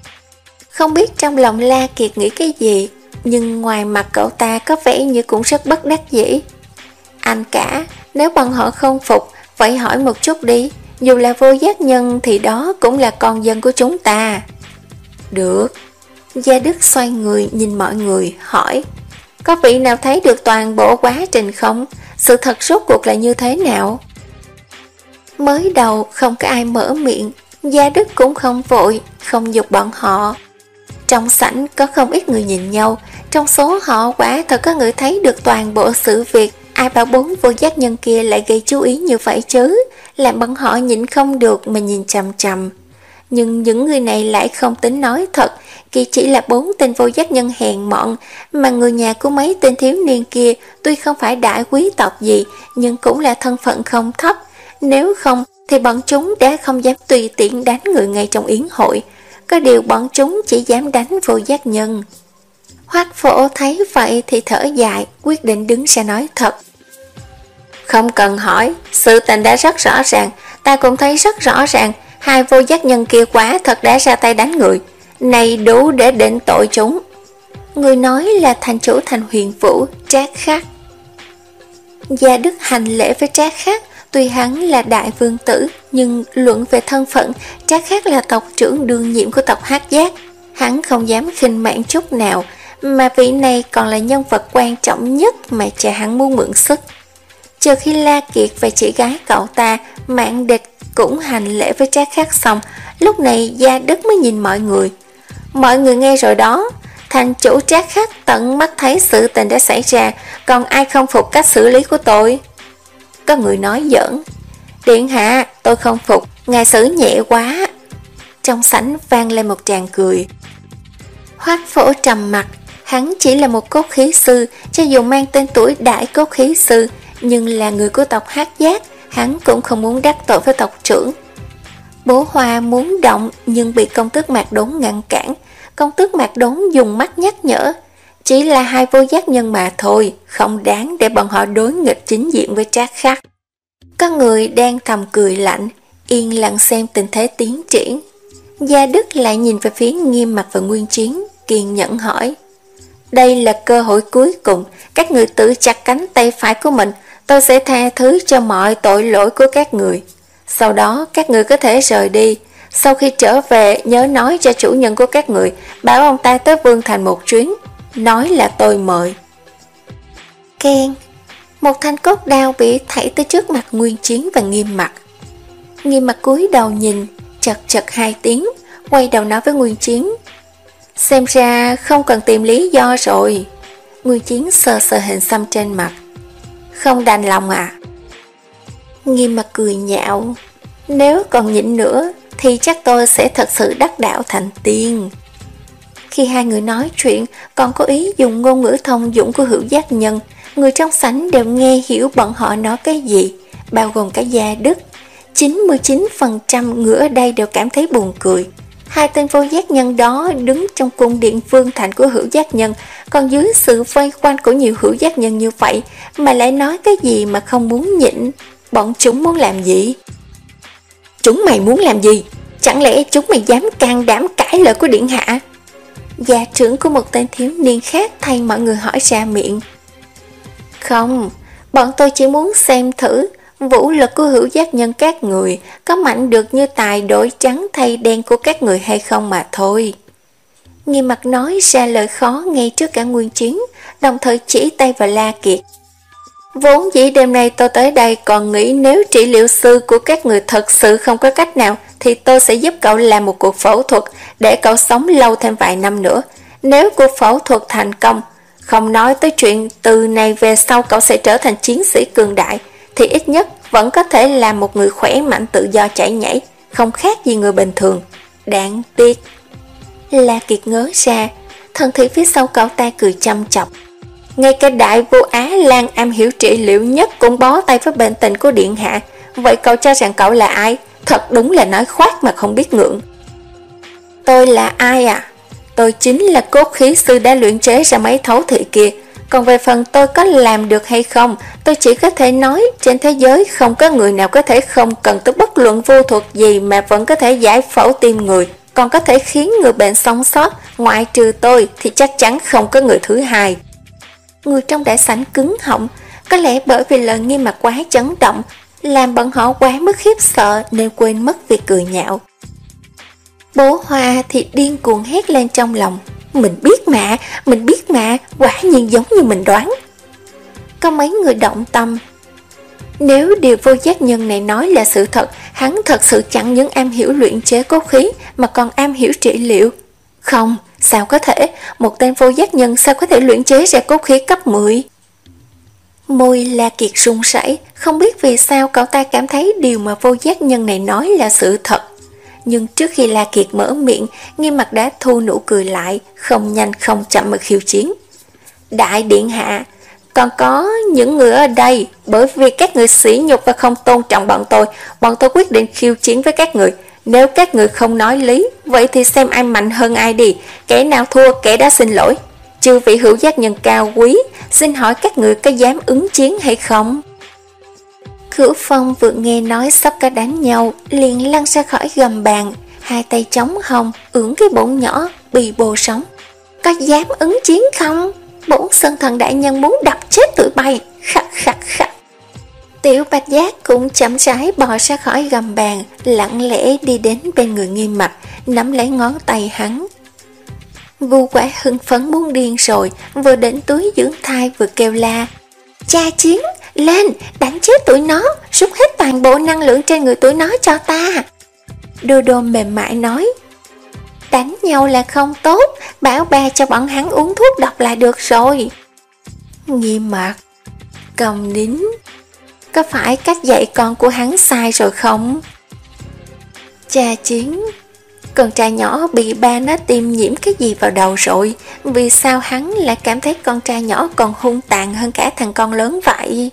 S1: Không biết trong lòng La Kiệt nghĩ cái gì, nhưng ngoài mặt cậu ta có vẻ như cũng rất bất đắc dĩ. Anh cả, nếu bọn họ không phục, vậy hỏi một chút đi. Dù là vô giác nhân thì đó cũng là con dân của chúng ta. Được. Gia Đức xoay người nhìn mọi người, hỏi. Có vị nào thấy được toàn bộ quá trình không? Sự thật rốt cuộc là như thế nào? Mới đầu không có ai mở miệng, Gia Đức cũng không vội, không giục bọn họ. Trong sảnh có không ít người nhìn nhau, trong số họ quả thật có người thấy được toàn bộ sự việc. Ai bảo bốn vô giác nhân kia lại gây chú ý như vậy chứ, làm bọn họ nhịn không được mà nhìn chằm chằm. Nhưng những người này lại không tính nói thật, kỳ chỉ là bốn tên vô giác nhân hèn mọn, mà người nhà của mấy tên thiếu niên kia tuy không phải đại quý tộc gì, nhưng cũng là thân phận không thấp. Nếu không thì bọn chúng đã không dám tùy tiện đánh người ngay trong yến hội, có điều bọn chúng chỉ dám đánh vô giác nhân. Hoắc Phổ thấy vậy thì thở dài, quyết định đứng ra nói thật. Không cần hỏi, sự tình đã rất rõ ràng, ta cũng thấy rất rõ ràng, hai vô giác nhân kia quá thật đã ra tay đánh người, này đủ để định tội chúng. Người nói là thành chủ thành Huyền Vũ, Trác Khắc. Gia Đức hành lễ với Trác Khắc, tuy hắn là đại vương tử, nhưng luận về thân phận, Trác Khắc là tộc trưởng đương nhiệm của tộc Hắc Giác. Hắn không dám khinh mạn chút nào, mà vị này còn là nhân vật quan trọng nhất mà cha hắn muốn mượn sức. Trừ khi La Kiệt và chị gái cậu ta Mạn Địch cũng hành lễ với Trác Khắc xong, lúc này Gia Đức mới nhìn mọi người. Mọi người nghe rồi đó, thành chủ Trác Khắc tận mắt thấy sự tình đã xảy ra, còn ai không phục cách xử lý của tôi? Có người nói giỡn, điện hạ, tôi không phục, ngài xử nhẹ quá. Trong sảnh vang lên một tràng cười. Hoắc Phổ trầm mặt, hắn chỉ là một cốt khí sư, cho dù mang tên tuổi đại cốt khí sư, nhưng là người của tộc Hắc Giác, hắn cũng không muốn đắc tội với tộc trưởng. Bố Hoa muốn động nhưng bị công tước Mạc Đốn ngăn cản. Công tước Mạc Đốn dùng mắt nhắc nhở, chỉ là hai vô giác nhân mà thôi, không đáng để bọn họ đối nghịch chính diện với Trác Khắc. Có người đang thầm cười lạnh, yên lặng xem tình thế tiến triển. Gia Đức lại nhìn về phía Nghiêm Mặc và Nguyên Chiến, kiên nhẫn hỏi, đây là cơ hội cuối cùng, các người tự chặt cánh tay phải của mình, tôi sẽ tha thứ cho mọi tội lỗi của các người. Sau đó các người có thể rời đi. Sau khi trở về, nhớ nói cho chủ nhân của các người, bảo ông ta tới Vương Thành một chuyến, nói là tôi mời. Keng, một thanh cốt đao bị thảy tới trước mặt Nguyên Chiến và Nghiêm Mặc. Nghiêm Mặc cúi đầu nhìn, chật chật hai tiếng, quay đầu nói với Nguyên Chiến, xem ra không cần tìm lý do rồi. Nguyên Chiến sờ sờ hình xăm trên mặt, không đành lòng à? Nghiêm Mặc cười nhạo, nếu còn nhịn nữa thì chắc tôi sẽ thật sự đắc đạo thành tiên. Khi hai người nói chuyện, còn có ý dùng ngôn ngữ thông dụng của hữu giác nhân, người trong sảnh đều nghe hiểu bọn họ nói cái gì, bao gồm cả Gia Đức. chín mươi chín phần trăm người ở đây đều cảm thấy buồn cười. Hai tên vô giác nhân đó đứng trong cung điện Vương Thành của hữu giác nhân, còn dưới sự vây quanh của nhiều hữu giác nhân như vậy mà lại nói cái gì mà không muốn nhịn. Bọn chúng muốn làm gì? Chúng mày muốn làm gì? Chẳng lẽ chúng mày dám can đảm cãi lời của điện hạ? Gia trưởng của một tên thiếu niên khác thay mọi người hỏi ra miệng. Không, bọn tôi chỉ muốn xem thử vũ lực của hữu giác nhân các người có mạnh được như tài đổi trắng thay đen của các người hay không mà thôi. Nghiêm Mặc nói ra lời khó ngay trước cả Nguyên Chiến, đồng thời chỉ tay vào La Kiệt. Vốn dĩ đêm nay tôi tới đây còn nghĩ nếu trị liệu sư của các người thật sự không có cách nào thì tôi sẽ giúp cậu làm một cuộc phẫu thuật để cậu sống lâu thêm vài năm nữa. Nếu cuộc phẫu thuật thành công, không nói tới chuyện từ này về sau cậu sẽ trở thành chiến sĩ cường đại, thì ít nhất vẫn có thể là một người khỏe mạnh tự do chạy nhảy, không khác gì người bình thường. Đáng tiếc. La Kiệt ngớ ra, thần thị phía sau cậu ta cười chăm chọc. Ngay cả đại vô Á Lan am hiểu trị liệu nhất cũng bó tay với bệnh tình của điện hạ. Vậy cậu cho rằng cậu là ai? Thật đúng là nói khoác mà không biết ngượng. Tôi là ai à? Tôi chính là cốt khí sư đã luyện chế ra mấy thấu thị kia. Còn về phần tôi có làm được hay không, tôi chỉ có thể nói trên thế giới không có người nào có thể không cần tới bất luận vô thuật gì mà vẫn có thể giải phẫu tim người, còn có thể khiến người bệnh sống sót. Ngoại trừ tôi thì chắc chắn không có người thứ hai. Người trong đại sảnh cứng họng, có lẽ bởi vì lời Nghiêm Mặc quá chấn động, làm bọn họ quá mức khiếp sợ nên quên mất việc cười nhạo. Bố Hoa thì điên cuồng hét lên trong lòng. Mình biết mà, mình biết mà, quả nhiên giống như mình đoán. Có mấy người động tâm. Nếu điều vô giác nhân này nói là sự thật, hắn thật sự chẳng những am hiểu luyện chế cốt khí mà còn am hiểu trị liệu. Không, sao có thể, một tên vô giác nhân sao có thể luyện chế ra cốt khí cấp mười? Môi La Kiệt run rẩy, không biết vì sao cậu ta cảm thấy điều mà vô giác nhân này nói là sự thật. Nhưng trước khi La Kiệt mở miệng, Nghiêm Mặc đã thu nụ cười lại, không nhanh không chậm mà khiêu chiến. Đại điện hạ, còn có những người ở đây, bởi vì các người sỉ nhục và không tôn trọng bọn tôi, bọn tôi quyết định khiêu chiến với các người. Nếu các người không nói lý, vậy thì xem ai mạnh hơn ai đi, kẻ nào thua kẻ đó xin lỗi. Chư vị hữu giác nhân cao quý, xin hỏi các người có dám ứng chiến hay không? Khửu Phong vừa nghe nói sắp có đánh nhau, liền lăn ra khỏi gầm bàn, hai tay chống hông, ưỡn cái bụng nhỏ, bì bồ sống. Có dám ứng chiến không? Bổn Sơn Thần đại nhân muốn đập chết tụi bay. Khắc khắc khắc. Tiểu Bạch Giác cũng chậm rãi bò ra khỏi gầm bàn, lặng lẽ đi đến bên người Nghiêm Mặc, nắm lấy ngón tay hắn. Vu quả hưng phấn muốn điên rồi, vừa đến túi dưỡng thai vừa kêu la: Cha Chiến, lên, đánh chết tụi nó, rút hết toàn bộ năng lượng trên người tụi nó cho ta. Đô Đô mềm mại nói: Đánh nhau là không tốt, bảo ba cho bọn hắn uống thuốc độc là được rồi. Nghiêm mặt: Cầm nín, có phải cách dạy con của hắn sai rồi không? Cha Chiến, con trai nhỏ bị ba nó tiêm nhiễm cái gì vào đầu rồi, vì sao hắn lại cảm thấy con trai nhỏ còn hung tàn hơn cả thằng con lớn vậy?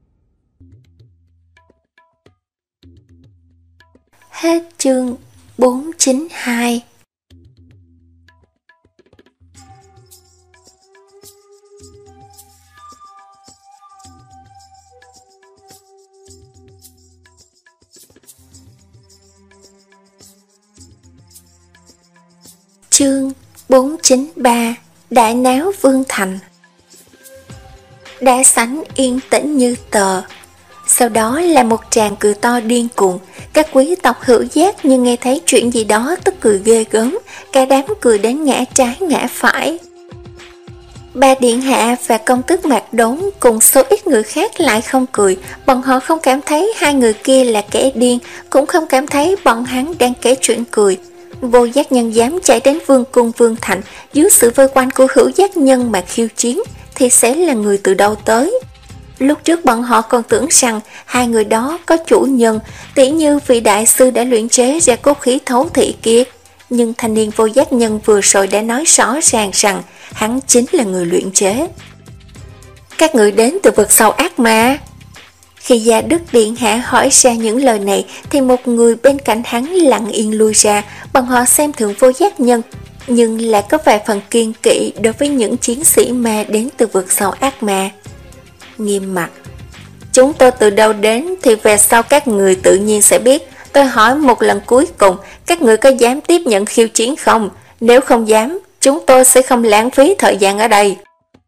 S1: Hết chương bốn chín hai. Chương bốn chín ba. Đại náo Vương Thành. Đại sảnh yên tĩnh như tờ. Sau đó là một tràng cười to điên cuồng. Các quý tộc hữu giác như nghe thấy chuyện gì đó tức cười ghê gớm. Cả đám cười đến ngã trái ngã phải. Ba điện hạ và công tước Mạc Đốn cùng số ít người khác lại không cười. Bọn họ không cảm thấy hai người kia là kẻ điên, cũng không cảm thấy bọn hắn đang kể chuyện cười. Vô giác nhân dám chạy đến vương cung Vương Thành dưới sự vây quanh của hữu giác nhân mà khiêu chiến thì sẽ là người từ đâu tới. Lúc trước bọn họ còn tưởng rằng hai người đó có chủ nhân, tỉ như vị đại sư đã luyện chế ra cốt khí thấu thị kia. Nhưng thanh niên vô giác nhân vừa rồi đã nói rõ ràng rằng hắn chính là người luyện chế. Các người đến từ vực sâu ác ma. Khi Gia Đức Điện Hạ hỏi ra những lời này thì một người bên cạnh hắn lặng yên lui ra. Bọn họ xem thường vô giác nhân, nhưng lại có vài phần kiên kỵ đối với những chiến sĩ ma đến từ vực sâu ác ma. Nghiêm mặt: Chúng tôi từ đâu đến thì về sau các người tự nhiên sẽ biết. Tôi hỏi một lần cuối cùng, các người có dám tiếp nhận khiêu chiến không? Nếu không dám, chúng tôi sẽ không lãng phí thời gian ở đây.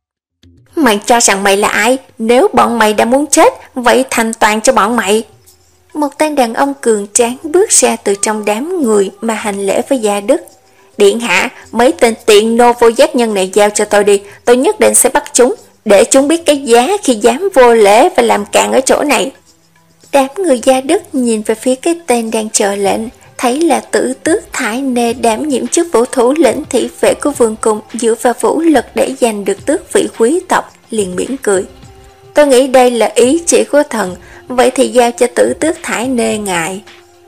S1: Mày cho rằng mày là ai? Nếu bọn mày đã muốn chết, vậy thành toàn cho bọn mày. Một tên đàn ông cường tráng bước ra từ trong đám người mà hành lễ với Gia Đức. Điện hạ, mấy tên tiện nô vô giác nhân này giao cho tôi đi. Tôi nhất định sẽ bắt chúng, để chúng biết cái giá khi dám vô lễ và làm càn ở chỗ này. Đám người Gia Đức nhìn về phía cái tên đang chờ lệnh, thấy là Tử Tước Thải Nê đảm nhiệm chức vũ thủ lĩnh thị vệ của vương cung, dựa vào vũ lực để giành được tước vị quý tộc, liền mỉm cười. Tôi nghĩ đây là ý chỉ của thần, vậy thì giao cho Tử Tước Thải Nê ngài.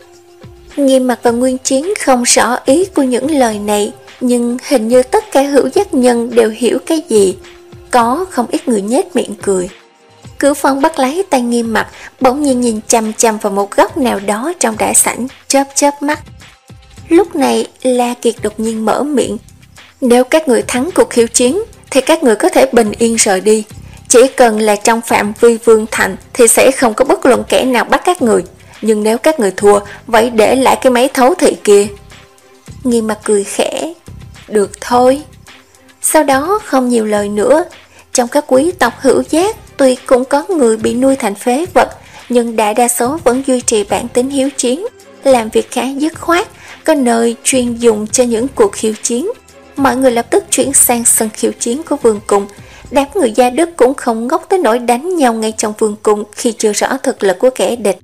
S1: Nghiêm mặt và Nguyên Chiến không rõ ý của những lời này, nhưng hình như tất cả hữu giác nhân đều hiểu cái gì. Có không ít người nhếch miệng cười. Cửu Phong bắt lấy tay Nghiêm mặt, bỗng nhiên nhìn chằm chằm vào một góc nào đó trong đại sảnh, chớp chớp mắt. Lúc này La Kiệt đột nhiên mở miệng: Nếu các người thắng cuộc khiêu chiến thì các người có thể bình yên rời đi. Chỉ cần là trong phạm vi Vương Thành thì sẽ không có bất luận kẻ nào bắt các người. Nhưng nếu các người thua, vậy để lại cái máy thấu thị kia. Nghiêm mặt cười khẽ: Được thôi. Sau đó không nhiều lời nữa. Trong các quý tộc hữu giác, tuy cũng có người bị nuôi thành phế vật, nhưng đại đa số vẫn duy trì bản tính hiếu chiến, làm việc khá dứt khoát, có nơi chuyên dùng cho những cuộc khiêu chiến. Mọi người lập tức chuyển sang sân khiêu chiến của vương cung. Đám người Gia Đức cũng không ngốc tới nỗi đánh nhau ngay trong vương cung khi chưa rõ thực lực của kẻ địch.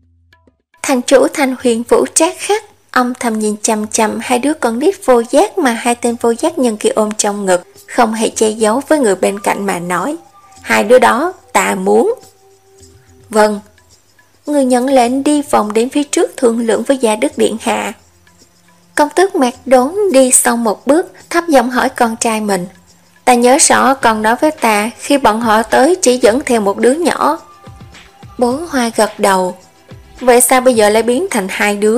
S1: Thành chủ Thanh Huyền Vũ Trác Khắc âm thầm nhìn chằm chằm hai đứa con nít vô giác mà hai tên vô giác nhân kia ôm trong ngực, không hề che giấu với người bên cạnh mà nói: Hai đứa đó ta muốn. Vâng. Người nhận lệnh đi vòng đến phía trước thương lượng với Gia Đức Điện Hạ. Công tước Mạc Đốn đi sau một bước, thấp giọng hỏi con trai mình: Ta nhớ rõ con nói với ta khi bọn họ tới chỉ dẫn theo một đứa nhỏ. Bố Hoa gật đầu. Vậy sao bây giờ lại biến thành hai đứa?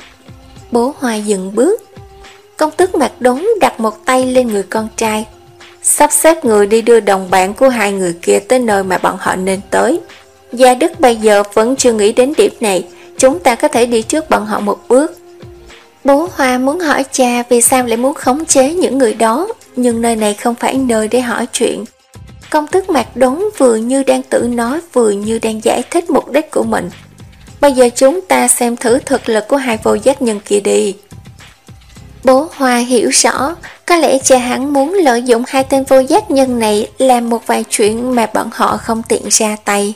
S1: Bố Hoa dừng bước. Công tước Mạc Đốn đặt một tay lên người con trai, sắp xếp người đi đưa đồng bạn của hai người kia tới nơi mà bọn họ nên tới. Gia Đức bây giờ vẫn chưa nghĩ đến điểm này, chúng ta có thể đi trước bọn họ một bước. Bố Hoa muốn hỏi cha vì sao lại muốn khống chế những người đó, nhưng nơi này không phải nơi để hỏi chuyện. Công tước Mạc Đốn vừa như đang tự nói, vừa như đang giải thích mục đích của mình. Bây giờ chúng ta xem thử thực lực của hai vô giác nhân kia đi. Bố Hoa hiểu rõ, Có lẽ cha hắn muốn lợi dụng hai tên vô giác nhân này làm một vài chuyện mà bọn họ không tiện ra tay.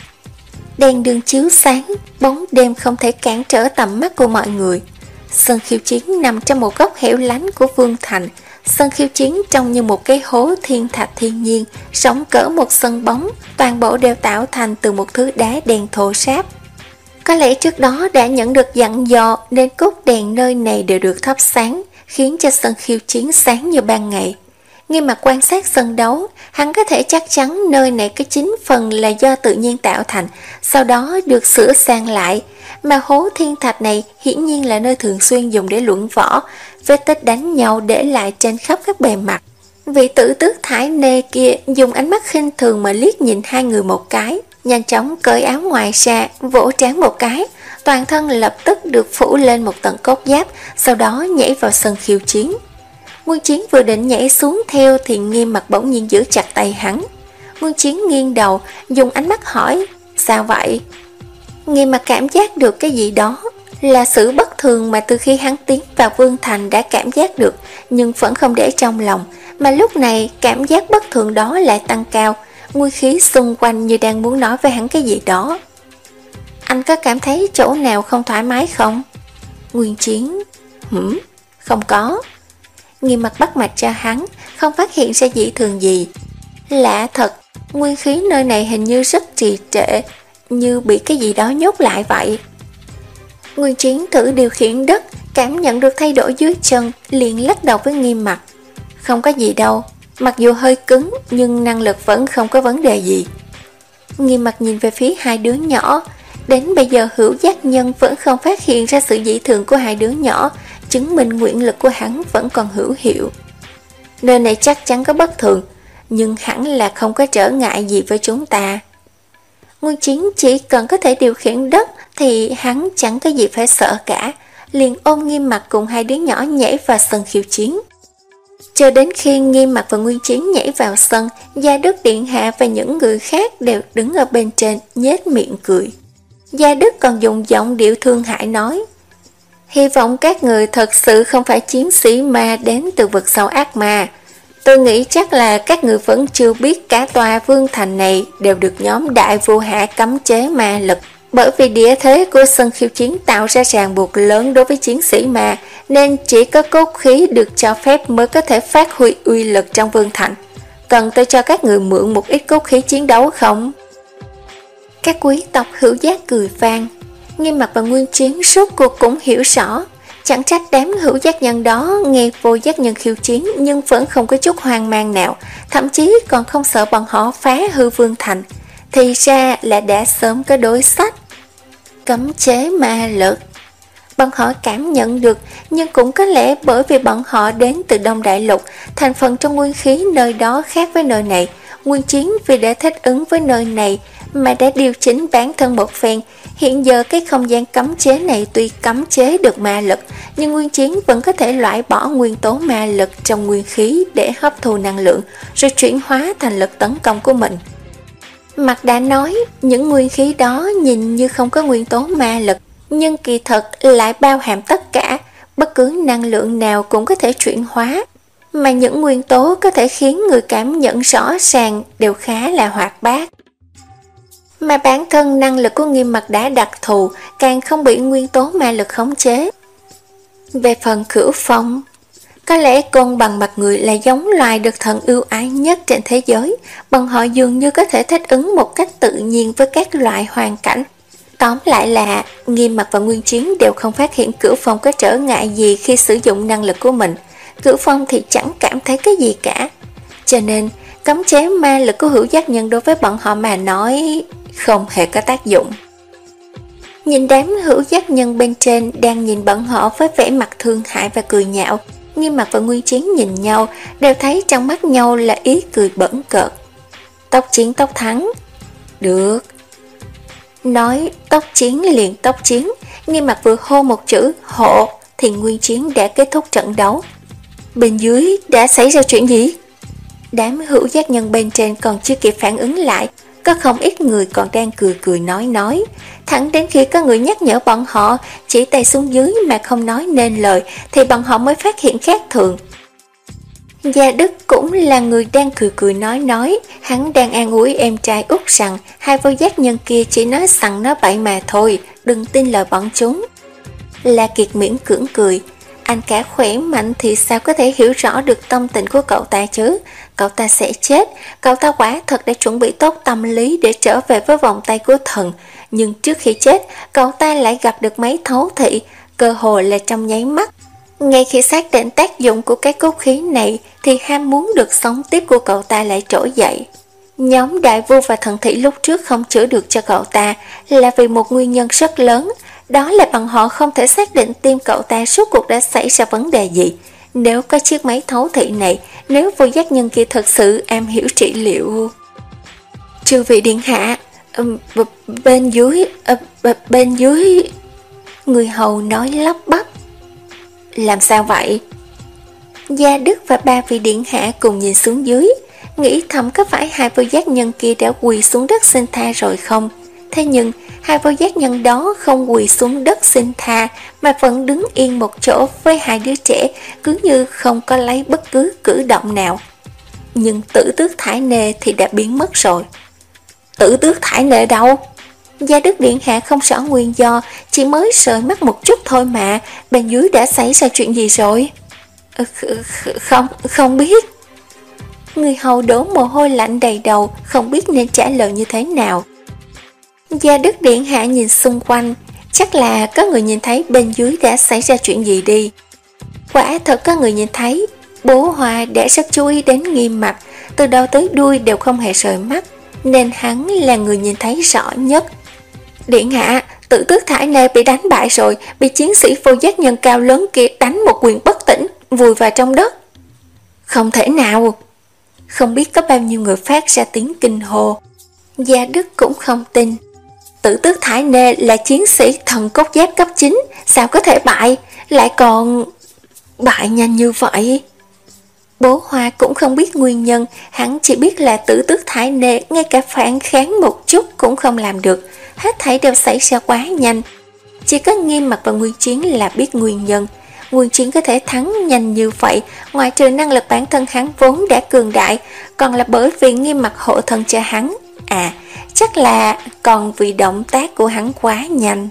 S1: Đèn đường chiếu sáng, bóng đêm không thể cản trở tầm mắt của mọi người. Sân khiêu chiến nằm trong một góc hẻo lánh của Vương Thành. Sân khiêu chiến trông như một cái hố thiên thạch thiên nhiên, rộng cỡ một sân bóng, toàn bộ đều tạo thành từ một thứ đá đen thô ráp. Có lẽ trước đó đã nhận được dặn dò nên cốt đèn nơi này đều được thắp sáng, khiến cho sân khiêu chiến sáng như ban ngày. Ngay mặt quan sát sân đấu, hắn có thể chắc chắn nơi này có chín phần là do tự nhiên tạo thành, sau đó được sửa sang lại. Mà hố thiên thạch này hiển nhiên là nơi thường xuyên dùng để luận võ, vết tích đánh nhau để lại trên khắp các bề mặt. Vị tử tước Thải Nê kia dùng ánh mắt khinh thường mà liếc nhìn hai người một cái, nhanh chóng cởi áo ngoài ra, vỗ trán một cái, toàn thân lập tức được phủ lên một tầng cốt giáp, sau đó nhảy vào sân khiêu chiến. Nguyên Chiến vừa định nhảy xuống theo thì Nghiêm Mặc bỗng nhiên giữ chặt tay hắn. Nguyên Chiến nghiêng đầu, dùng ánh mắt hỏi, sao vậy? Nghiêm Mặc cảm giác được cái gì đó, là sự bất thường mà từ khi hắn tiến vào Vương Thành đã cảm giác được, nhưng vẫn không để trong lòng, mà lúc này cảm giác bất thường đó lại tăng cao, nguyên khí xung quanh như đang muốn nói với hắn cái gì đó. Anh có cảm thấy chỗ nào không thoải mái không? Nguyên Chiến, hửm, không có. Nghiêm Mặc bắt mạch cho hắn, không phát hiện ra dị thường gì. Lạ thật, nguyên khí nơi này hình như rất trì trệ, như bị cái gì đó nhốt lại vậy. Nguyên Chiến thử điều khiển đất, cảm nhận được thay đổi dưới chân, liền lắc đầu với Nghiêm Mặc. Không có gì đâu, mặc dù hơi cứng nhưng năng lực vẫn không có vấn đề gì. Nghiêm Mặc nhìn về phía hai đứa nhỏ, đến bây giờ Hữu Giác Nhân vẫn không phát hiện ra sự dị thường của hai đứa nhỏ, chứng minh nguyện lực của hắn vẫn còn hữu hiệu. Nơi này chắc chắn có bất thường, nhưng hẳn là không có trở ngại gì với chúng ta. Nguyên Chiến chỉ cần có thể điều khiển đất thì hắn chẳng có gì phải sợ cả, liền ôm Nghiêm Mặc cùng hai đứa nhỏ nhảy vào sân khiêu chiến. Cho đến khi Nghiêm Mặc và Nguyên Chiến nhảy vào sân, Gia Đức Điện Hạ và những người khác đều đứng ở bên trên nhếch miệng cười. Gia Đức còn dùng giọng điệu thương hại nói, hy vọng các người thật sự không phải chiến sĩ ma đến từ vực sâu ác ma. Tôi nghĩ chắc là các người vẫn chưa biết cả tòa Vương Thành này đều được nhóm Đại Vô Hạ cấm chế ma lực. Bởi vì địa thế của sân khiêu chiến tạo ra ràng buộc lớn đối với chiến sĩ ma, nên chỉ có cốt khí được cho phép mới có thể phát huy uy lực trong Vương Thành. Cần tôi cho các người mượn một ít cốt khí chiến đấu không? Các quý tộc Hữu Giác cười vang. Nghiêm Mặc và Nguyên Chiến rốt cuộc cũng hiểu rõ. Chẳng trách đám Hữu Giác Nhân đó nghe Vô Giác Nhân khiêu chiến nhưng vẫn không có chút hoang mang nào, thậm chí còn không sợ bọn họ phá hư Vương Thành. Thì ra là đã sớm có đối sách. Cấm chế ma lực. Bọn họ cảm nhận được, nhưng cũng có lẽ bởi vì bọn họ đến từ Đông Đại Lục, thành phần trong nguyên khí nơi đó khác với nơi này. Nguyên Chiến vì để thích ứng với nơi này mà đã điều chỉnh bản thân một phen. Hiện giờ cái không gian cấm chế này tuy cấm chế được ma lực, nhưng Nguyên Chiến vẫn có thể loại bỏ nguyên tố ma lực trong nguyên khí để hấp thu năng lượng, rồi chuyển hóa thành lực tấn công của mình. Mặc đã nói, những nguyên khí đó nhìn như không có nguyên tố ma lực, nhưng kỳ thật lại bao hàm tất cả, bất cứ năng lượng nào cũng có thể chuyển hóa. Mà những nguyên tố có thể khiến người cảm nhận rõ ràng đều khá là hoạt bát. Mà bản thân năng lực của Nghiêm Mặc đã đặc thù, càng không bị nguyên tố ma lực khống chế. Về phần Cửu Phong, có lẽ côn bằng mặt người là giống loài được thần ưu ái nhất trên thế giới, bọn họ dường như có thể thích ứng một cách tự nhiên với các loại hoàn cảnh. Tóm lại là Nghiêm Mặc và Nguyên Chiến đều không phát hiện Cửu Phong có trở ngại gì khi sử dụng năng lực của mình. Cửu Phong thì chẳng cảm thấy cái gì cả. Cho nên cấm chế ma lực của Hữu Giác Nhân đối với bọn họ mà nói không hề có tác dụng. Nhìn đám Hữu Giác Nhân bên trên đang nhìn bọn họ với vẻ mặt thương hại và cười nhạo, Nghiêm Mặc và Nguyên Chiến nhìn nhau, đều thấy trong mắt nhau là ý cười bẩn cợt. Tốc chiến tốc thắng. Được. Nói tốc chiến liền tốc chiến, Nghiêm Mặc vừa hô một chữ hộ thì Nguyên Chiến đã kết thúc trận đấu. Bên dưới đã xảy ra chuyện gì? Đám Hữu Giác Nhân bên trên còn chưa kịp phản ứng lại, có không ít người còn đang cười cười nói nói, thẳng đến khi có người nhắc nhở bọn họ chỉ tay xuống dưới mà không nói nên lời thì bọn họ mới phát hiện khác thường. Gia Đức cũng là người đang cười cười nói nói, hắn đang an ủi em trai út rằng hai vô giác nhân kia chỉ nói sằng nói bậy mà thôi, đừng tin lời bọn chúng. La Kiệt miễn cưỡng cười, anh cả khỏe mạnh thì sao có thể hiểu rõ được tâm tình của cậu ta chứ? Cậu ta sẽ chết, cậu ta quả thật đã chuẩn bị tốt tâm lý để trở về với vòng tay của thần, nhưng trước khi chết, cậu ta lại gặp được mấy thấu thị, cơ hồ là trong nháy mắt. Ngay khi xác định tác dụng của cái cốt khí này thì ham muốn được sống tiếp của cậu ta lại trỗi dậy. Nhóm đại vua và thần thị lúc trước không chữa được cho cậu ta là vì một nguyên nhân rất lớn, đó là bằng họ không thể xác định tim cậu ta suốt cuộc đã xảy ra vấn đề gì. Nếu có chiếc máy thấu thị này, nếu vô giác nhân kia thật sự am hiểu trị liệu. Chư vị điện hạ, bên dưới, bên dưới... Người hầu nói lắp bắp. Làm sao vậy? Gia Đức và ba vị điện hạ cùng nhìn xuống dưới, nghĩ thầm có phải hai vô giác nhân kia đã quỳ xuống đất xin tha rồi không? Thế nhưng hai vô giác nhân đó không quỳ xuống đất xin tha mà vẫn đứng yên một chỗ với hai đứa trẻ, cứ như không có lấy bất cứ cử động nào. Nhưng Tử Tước Thải Nê thì đã biến mất rồi. Tử Tước Thải Nê đâu? Gia Đức điện hạ không rõ nguyên do, chỉ mới sợi mắt một chút thôi mà, bên dưới đã xảy ra chuyện gì rồi? Không, không biết. Người hầu đổ mồ hôi lạnh đầy đầu, không biết nên trả lời như thế nào. Gia Đức điện hạ nhìn xung quanh, chắc là có người nhìn thấy bên dưới đã xảy ra chuyện gì đi. Quả thật có người nhìn thấy, bố Hoa đã rất chú ý đến Nghiêm Mặc, từ đầu tới đuôi đều không hề rời mắt, nên hắn là người nhìn thấy rõ nhất. Điện hạ, Tử Tước Thải Nê bị đánh bại rồi, bị chiến sĩ vô giác nhân cao lớn kia đánh một quyền bất tỉnh, vùi vào trong đất. Không thể nào. Không biết có bao nhiêu người phát ra tiếng kinh hô. Gia Đức cũng không tin. Tử Tước Thải Nê là chiến sĩ thần cốt giáp cấp chín, sao có thể bại, lại còn... bại nhanh như vậy. Bố Hoa cũng không biết nguyên nhân, hắn chỉ biết là Tử Tước Thải Nê ngay cả phản kháng một chút cũng không làm được, hết thảy đều xảy ra quá nhanh. Chỉ có Nghiêm Mặc và Nguyên Chiến là biết nguyên nhân. Nguyên Chiến có thể thắng nhanh như vậy, ngoài trừ năng lực bản thân hắn vốn đã cường đại, còn là bởi vì Nghiêm Mặc hộ thân cho hắn. À, chắc là còn vì động tác của hắn quá nhanh.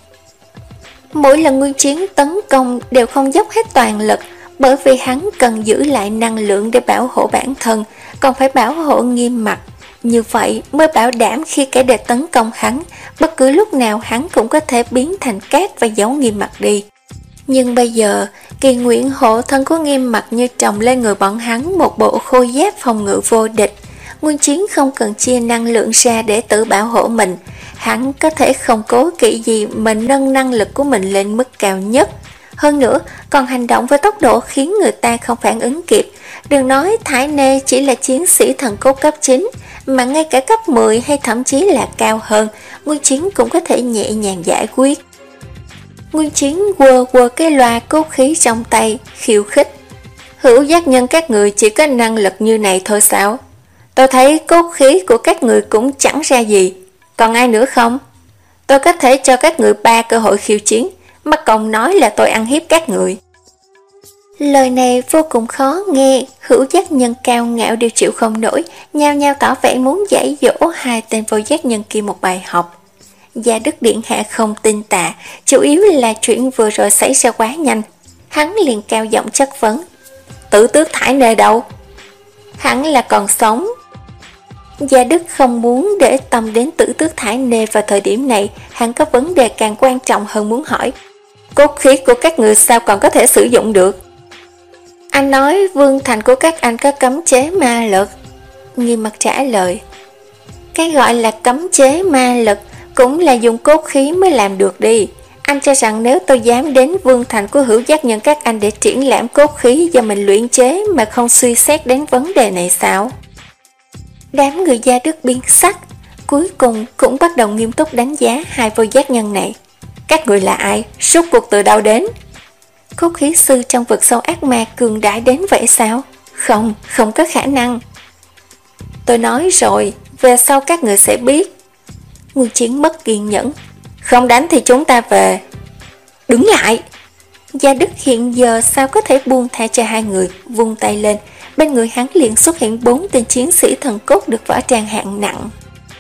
S1: Mỗi lần Nguyên Chiến tấn công đều không dốc hết toàn lực, bởi vì hắn cần giữ lại năng lượng để bảo hộ bản thân, còn phải bảo hộ Nghiêm Mặc. Như vậy mới bảo đảm khi kẻ địch tấn công hắn, bất cứ lúc nào hắn cũng có thể biến thành cát và giấu Nghiêm Mặc đi. Nhưng bây giờ, kỳ nguyện hộ thân của Nghiêm Mặc như trồng lên người bọn hắn một bộ khôi giáp phòng ngự vô địch. Nguyên Chiến không cần chia năng lượng ra để tự bảo hộ mình, hắn có thể không cố kỵ gì mà nâng năng lực của mình lên mức cao nhất. Hơn nữa, còn hành động với tốc độ khiến người ta không phản ứng kịp. Đừng nói Thải Nê chỉ là chiến sĩ thần cốt cấp chín, mà ngay cả cấp mười hay thậm chí là cao hơn, Nguyên Chiến cũng có thể nhẹ nhàng giải quyết. Nguyên Chiến quơ quơ cái loa cốt khí trong tay, khiêu khích. Hữu giác nhân các người chỉ có năng lực như này thôi sao? Tôi thấy cốt khí của các người cũng chẳng ra gì. Còn ai nữa không? Tôi có thể cho các người ba cơ hội khiêu chiến, mà còn nói là tôi ăn hiếp các người. Lời này vô cùng khó nghe, hữu giác nhân cao ngạo đều chịu không nổi, nhao nhao tỏ vẻ muốn dạy dỗ hai tên vô giác nhân kia một bài học. Gia Đức điện hạ không tin tà, chủ yếu là chuyện vừa rồi xảy ra quá nhanh. Hắn liền cao giọng chất vấn. Tử Tước Thải Nê đâu? Hắn là còn sống. Gia Đức không muốn để tâm đến Tử Tước Thải Nê vào thời điểm này, hắn có vấn đề càng quan trọng hơn muốn hỏi. Cốt khí của các người sao còn có thể sử dụng được? Anh nói vương thành của các anh có cấm chế ma lực. Nghiêm Mặc trả lời. Cái gọi là cấm chế ma lực cũng là dùng cốt khí mới làm được đi. Anh cho rằng nếu tôi dám đến vương thành của hữu giác nhân các anh để triển lãm cốt khí do mình luyện chế mà không suy xét đến vấn đề này sao? Đám người Gia Đức biến sắc, cuối cùng cũng bắt đầu nghiêm túc đánh giá hai vô giác nhân này. Các người là ai? Rốt cuộc từ đâu đến? Cốt khí sư trong vực sâu ác ma cường đại đến vậy sao? Không, không có khả năng. Tôi nói rồi, về sau các người sẽ biết. Nguyên Chiến mất kiên nhẫn. Không đánh thì chúng ta về. Đứng lại! Gia Đức hiện giờ sao có thể buông tha cho hai người, vung tay lên, bên người hắn liền xuất hiện bốn tên chiến sĩ thần cốt được võ trang hạng nặng.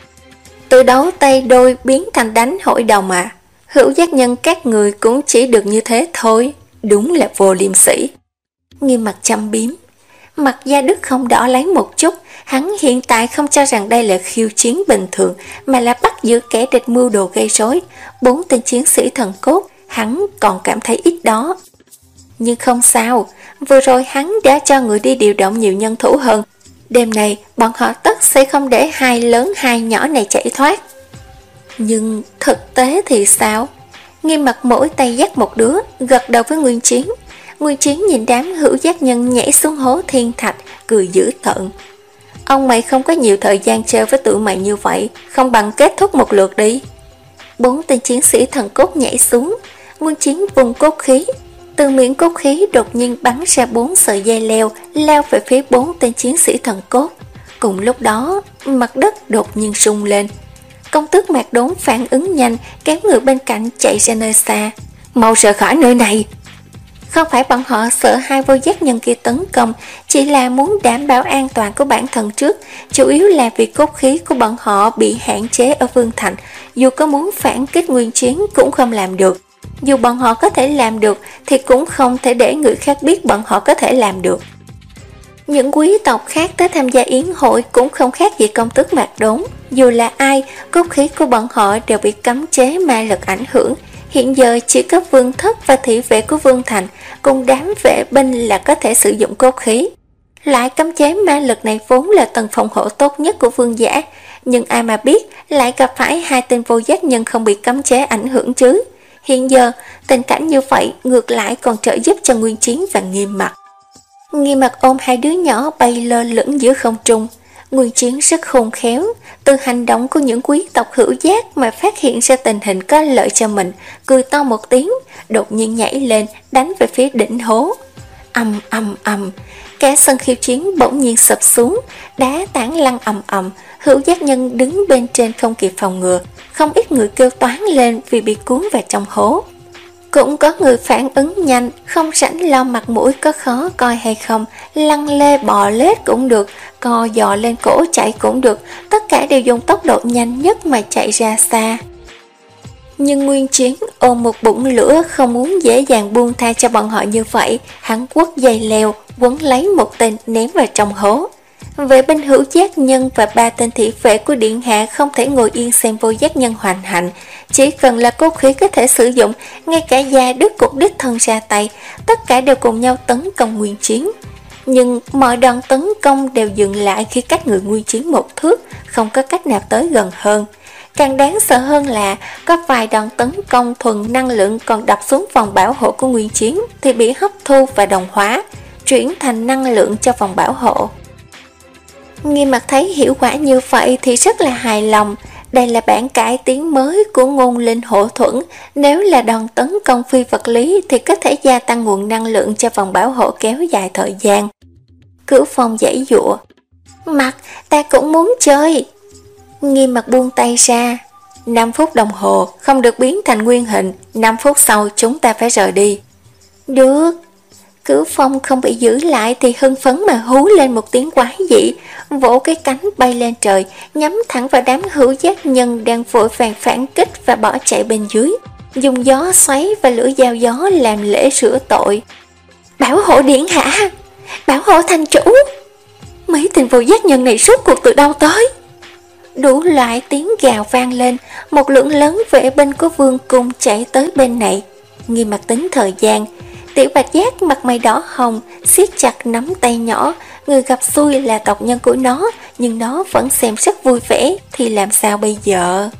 S1: Từ đấu tay đôi biến thành đánh hội đồng à? Hữu giác nhân các người cũng chỉ được như thế thôi, đúng là vô liêm sỉ. Nghiêm mặt châm biếm, mặt Gia Đức không đỏ lấy một chút, hắn hiện tại không cho rằng đây là khiêu chiến bình thường, mà là bắt giữ kẻ địch mưu đồ gây rối. Bốn tên chiến sĩ thần cốt, hắn còn cảm thấy ít đó. Nhưng không sao, vừa rồi hắn đã cho người đi điều động nhiều nhân thủ hơn. Đêm này, bọn họ tất sẽ không để hai lớn hai nhỏ này chạy thoát. Nhưng thực tế thì sao? Nghiêm mặt mỗi tay dắt một đứa, gật đầu với Nguyên Chiến. Nguyên Chiến nhìn đám hữu giác nhân nhảy xuống hố thiên thạch, cười dữ tợn. Ông mày không có nhiều thời gian chơi với tụi mày như vậy, không bằng kết thúc một lượt đi. Bốn tên chiến sĩ thần cốt nhảy xuống, Nguyên Chiến vùng cốt khí. Từ miệng cốt khí đột nhiên bắn ra bốn sợi dây leo, lao về phía bốn tên chiến sĩ thần cốt. Cùng lúc đó, mặt đất đột nhiên rung lên. Công tước Mạc Đốn phản ứng nhanh, kéo người bên cạnh chạy ra nơi xa. Mau rời khỏi nơi này! Không phải bọn họ sợ hai vô giác nhân kia tấn công, chỉ là muốn đảm bảo an toàn của bản thân trước, chủ yếu là vì cốt khí của bọn họ bị hạn chế ở Vương Thành, dù có muốn phản kích Nguyên Chiến cũng không làm được. Dù bọn họ có thể làm được thì cũng không thể để người khác biết bọn họ có thể làm được. Những quý tộc khác tới tham gia yến hội cũng không khác gì công tước Mạc Đốn, dù là ai, cốt khí của bọn họ đều bị cấm chế ma lực ảnh hưởng. Hiện giờ chỉ có vương thất và thị vệ của Vương Thành cùng đám vệ binh là có thể sử dụng cốt khí. Lại cấm chế ma lực này vốn là tầng phòng hộ tốt nhất của vương giả, nhưng ai mà biết lại gặp phải hai tên vô giác nhân không bị cấm chế ảnh hưởng chứ. Hiện giờ tình cảnh như vậy ngược lại còn trợ giúp cho Nguyên Chiến và Nghiêm Mặt. Nghiêm Mặt ôm hai đứa nhỏ bay lơ lửng giữa không trung. Nguyên Chiến rất khôn khéo, từ hành động của những quý tộc hữu giác mà phát hiện ra tình hình có lợi cho mình, cười to một tiếng, đột nhiên nhảy lên, đánh về phía đỉnh hố. Ầm ầm ầm, cả sân khiêu chiến bỗng nhiên sập xuống, đá tảng lăn ầm ầm, hữu giác nhân đứng bên trên không kịp phòng ngừa, không ít người kêu toán lên vì bị cuốn vào trong hố. Cũng có người phản ứng nhanh, không rảnh lo mặt mũi có khó coi hay không, lăn lê bò lết cũng được, co giò lên cổ chạy cũng được, tất cả đều dùng tốc độ nhanh nhất mà chạy ra xa. Nhưng Nguyên Chiến ôm một bụng lửa không muốn dễ dàng buông tha cho bọn họ như vậy, hắn quất dây leo, quấn lấy một tên ném vào trong hố. Vệ binh hữu giác nhân và ba tên thị vệ của điện hạ không thể ngồi yên xem vô giác nhân hoành hành, chỉ cần là cốt khí có thể sử dụng, ngay cả Gia Đức cũng đích thân ra tay, tất cả đều cùng nhau tấn công Nguyên Chiến. Nhưng mọi đòn tấn công đều dừng lại khi cách người Nguyên Chiến một thước, không có cách nào tới gần hơn. Càng đáng sợ hơn là có vài đòn tấn công thuần năng lượng còn đập xuống vòng bảo hộ của Nguyên Chiến thì bị hấp thu và đồng hóa, chuyển thành năng lượng cho vòng bảo hộ. Nghiêm Mặt thấy hiệu quả như vậy thì rất là hài lòng. Đây là bản cải tiến mới của ngôn linh hộ thuẫn. Nếu là đòn tấn công phi vật lý thì có thể gia tăng nguồn năng lượng cho vòng bảo hộ kéo dài thời gian. Cửu Phong giãy giụa. Mặt, ta cũng muốn chơi. Nghiêm Mặt buông tay ra. năm phút đồng hồ, không được biến thành nguyên hình. năm phút sau chúng ta phải rời đi. Được. Cửu Phong không bị giữ lại thì hưng phấn mà hú lên một tiếng quái dị, vỗ cái cánh bay lên trời, nhắm thẳng vào đám hữu giác nhân đang vội vàng phản kích và bỏ chạy bên dưới, dùng gió xoáy và lửa dao gió làm lễ rửa tội. Bảo hộ điện hạ, bảo hộ thành chủ. Mấy tên vô giác nhân này rốt cuộc từ đâu tới? Đủ loại tiếng gào vang lên, một lượng lớn vệ binh của vương cung chạy tới bên này. Nghiêm Mặt tính thời gian, Tiểu Bạch Giác mặt mày đỏ hồng, siết chặt nắm tay nhỏ, người gặp xui là tộc nhân của nó, nhưng nó vẫn xem rất vui vẻ, thì làm sao bây giờ?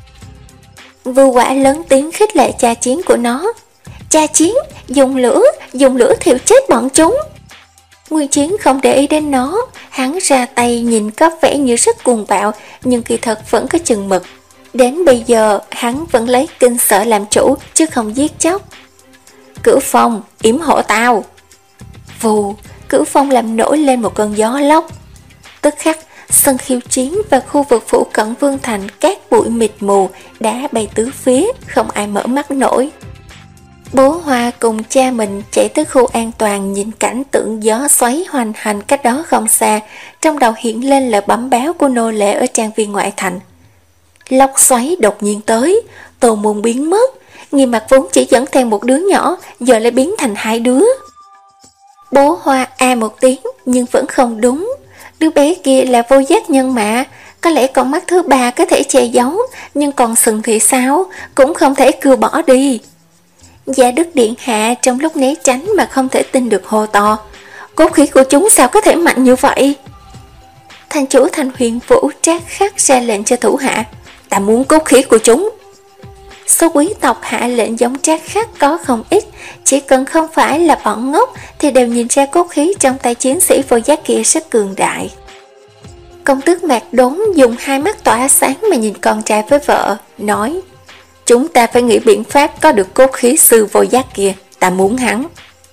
S1: Vưu Quả lớn tiếng khích lệ cha chiến của nó. Cha chiến, dùng lửa, dùng lửa thiêu chết bọn chúng. Nguyên Chiến không để ý đến nó, hắn ra tay nhìn có vẻ như rất cuồng bạo, nhưng kỳ thật vẫn có chừng mực. Đến bây giờ, hắn vẫn lấy kinh sợ làm chủ, chứ không giết chóc. Cửu Phong, yểm hộ tao. Vù, Cửu Phong làm nổi lên một cơn gió lốc. Tức khắc, sân khiêu chiến và khu vực phụ cận Vương Thành cát bụi mịt mù, đá bay tứ phía, không ai mở mắt nổi. Bố Hoa cùng cha mình chạy tới khu an toàn, nhìn cảnh tượng gió xoáy hoành hành cách đó không xa, trong đầu hiện lên lời bẩm báo của nô lệ ở trang viên ngoại thành. Lốc xoáy đột nhiên tới, Tô Môn biến mất, Nghiêm Mặc vốn chỉ dẫn theo một đứa nhỏ, giờ lại biến thành hai đứa. Bố Hoa a một tiếng nhưng vẫn không đúng, đứa bé kia là vô giác nhân mà, có lẽ con mắt thứ ba có thể che giấu, nhưng còn sừng thì sao, cũng không thể cưa bỏ đi. Gia Đức Điện Hạ trong lúc né tránh mà không thể tin được hô to, cốt khí của chúng sao có thể mạnh như vậy? Thành chủ Thành Huyền Vũ Trác Khắc ra lệnh cho thủ hạ, ta muốn cốt khí của chúng. Số quý tộc hạ lệnh giống Trác Khắc có không ít, chỉ cần không phải là bọn ngốc thì đều nhìn ra cốt khí trong tay chiến sĩ vô giác kia rất cường đại. Công tước Mạc Đốn dùng hai mắt tỏa sáng mà nhìn con trai với vợ, nói, chúng ta phải nghĩ biện pháp có được cốt khí sư vô giác kia, ta muốn hắn.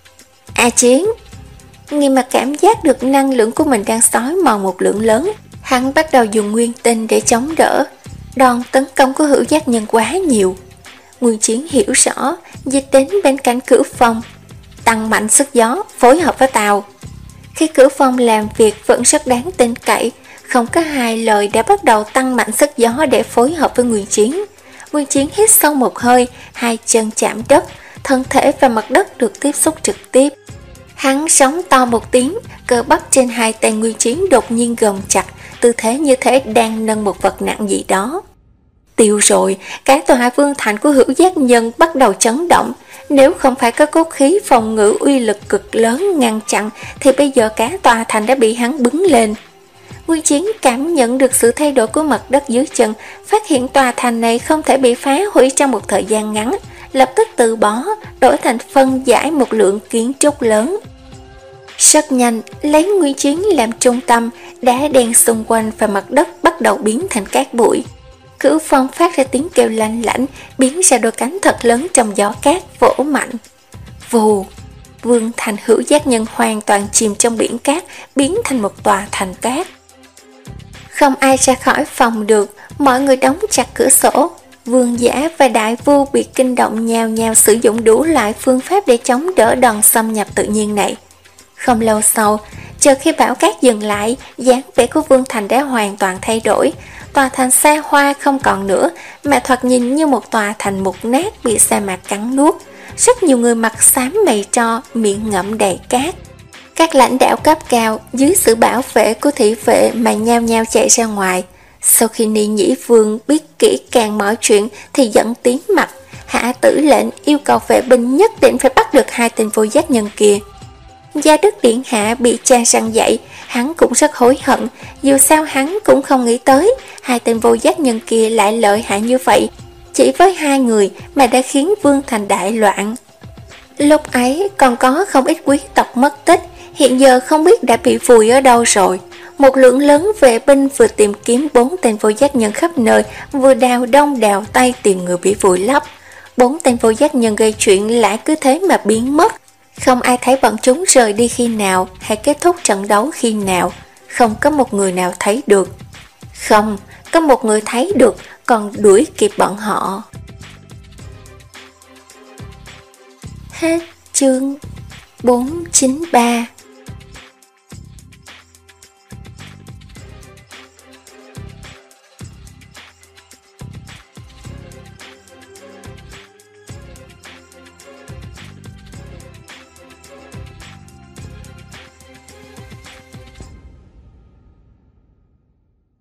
S1: A Chiến, Nghiêm Mặc cảm giác được năng lượng của mình đang xói mòn một lượng lớn, hắn bắt đầu dùng nguyên tinh để chống đỡ. Đòn tấn công của hữu giác nhân quá nhiều. Nguyên Chiến hiểu rõ, dịch đến bên cạnh Cửu Phong, tăng mạnh sức gió, phối hợp với tàu. Khi Cửu Phong làm việc vẫn rất đáng tin cậy, không có hai lời đã bắt đầu tăng mạnh sức gió để phối hợp với Nguyên Chiến. Nguyên Chiến hít sâu một hơi, hai chân chạm đất, thân thể và mặt đất được tiếp xúc trực tiếp. Hắn sóng to một tiếng, cơ bắp trên hai tay Nguyên Chiến đột nhiên gồng chặt, tư thế như thể đang nâng một vật nặng gì đó. Tiêu rồi, cái tòa vương thành của hữu giác nhân bắt đầu chấn động. Nếu không phải có cốt khí phòng ngự uy lực cực lớn ngăn chặn, thì bây giờ cả tòa thành đã bị hắn bứng lên. Nguyên Chiến cảm nhận được sự thay đổi của mặt đất dưới chân, phát hiện tòa thành này không thể bị phá hủy trong một thời gian ngắn, lập tức từ bỏ, đổi thành phân giải một lượng kiến trúc lớn. Rất nhanh, lấy Nguyên Chiến làm trung tâm, đá đen xung quanh và mặt đất bắt đầu biến thành cát bụi. Cửu Phong phát ra tiếng kêu lanh lảnh, biến ra đôi cánh thật lớn trong gió cát vỗ mạnh. Vù, vương thành hữu giác nhân hoàn toàn chìm trong biển cát, biến thành một tòa thành cát. Không ai ra khỏi phòng được, mọi người đóng chặt cửa sổ. Vương giả và đại vu bị kinh động nhào nhào sử dụng đủ loại phương pháp để chống đỡ đòn xâm nhập tự nhiên này. Không lâu sau, chờ khi bão cát dừng lại, dáng vẻ của vương thành đã hoàn toàn thay đổi. Tòa thành xa hoa không còn nữa, mà thoạt nhìn như một tòa thành mục nát bị sa mạc cắn nuốt. Rất nhiều người mặt xám mày tro, miệng ngậm đầy cát. Các lãnh đạo cấp cao dưới sự bảo vệ của thị vệ mà nhao nhao chạy ra ngoài. Sau khi Ni Nhĩ Vương biết kỹ càng mọi chuyện thì giận tím mặt, hạ tử lệnh yêu cầu vệ binh nhất định phải bắt được hai tên vô giác nhân kia. Gia Đức Điện Hạ bị cha răn dạy, hắn cũng rất hối hận, dù sao hắn cũng không nghĩ tới hai tên vô giác nhân kia lại lợi hại như vậy, chỉ với hai người mà đã khiến vương thành đại loạn. Lúc ấy còn có không ít quý tộc mất tích, hiện giờ không biết đã bị vùi ở đâu rồi. Một lượng lớn vệ binh vừa tìm kiếm bốn tên vô giác nhân khắp nơi, vừa đào đông đào tay tìm người bị vùi lấp. Bốn tên vô giác nhân gây chuyện lại cứ thế mà biến mất. Không ai thấy bọn chúng rời đi khi nào hay kết thúc trận đấu khi nào. Không có một người nào thấy được. Không, có một người thấy được, còn đuổi kịp bọn họ. Hết chương bốn chín ba.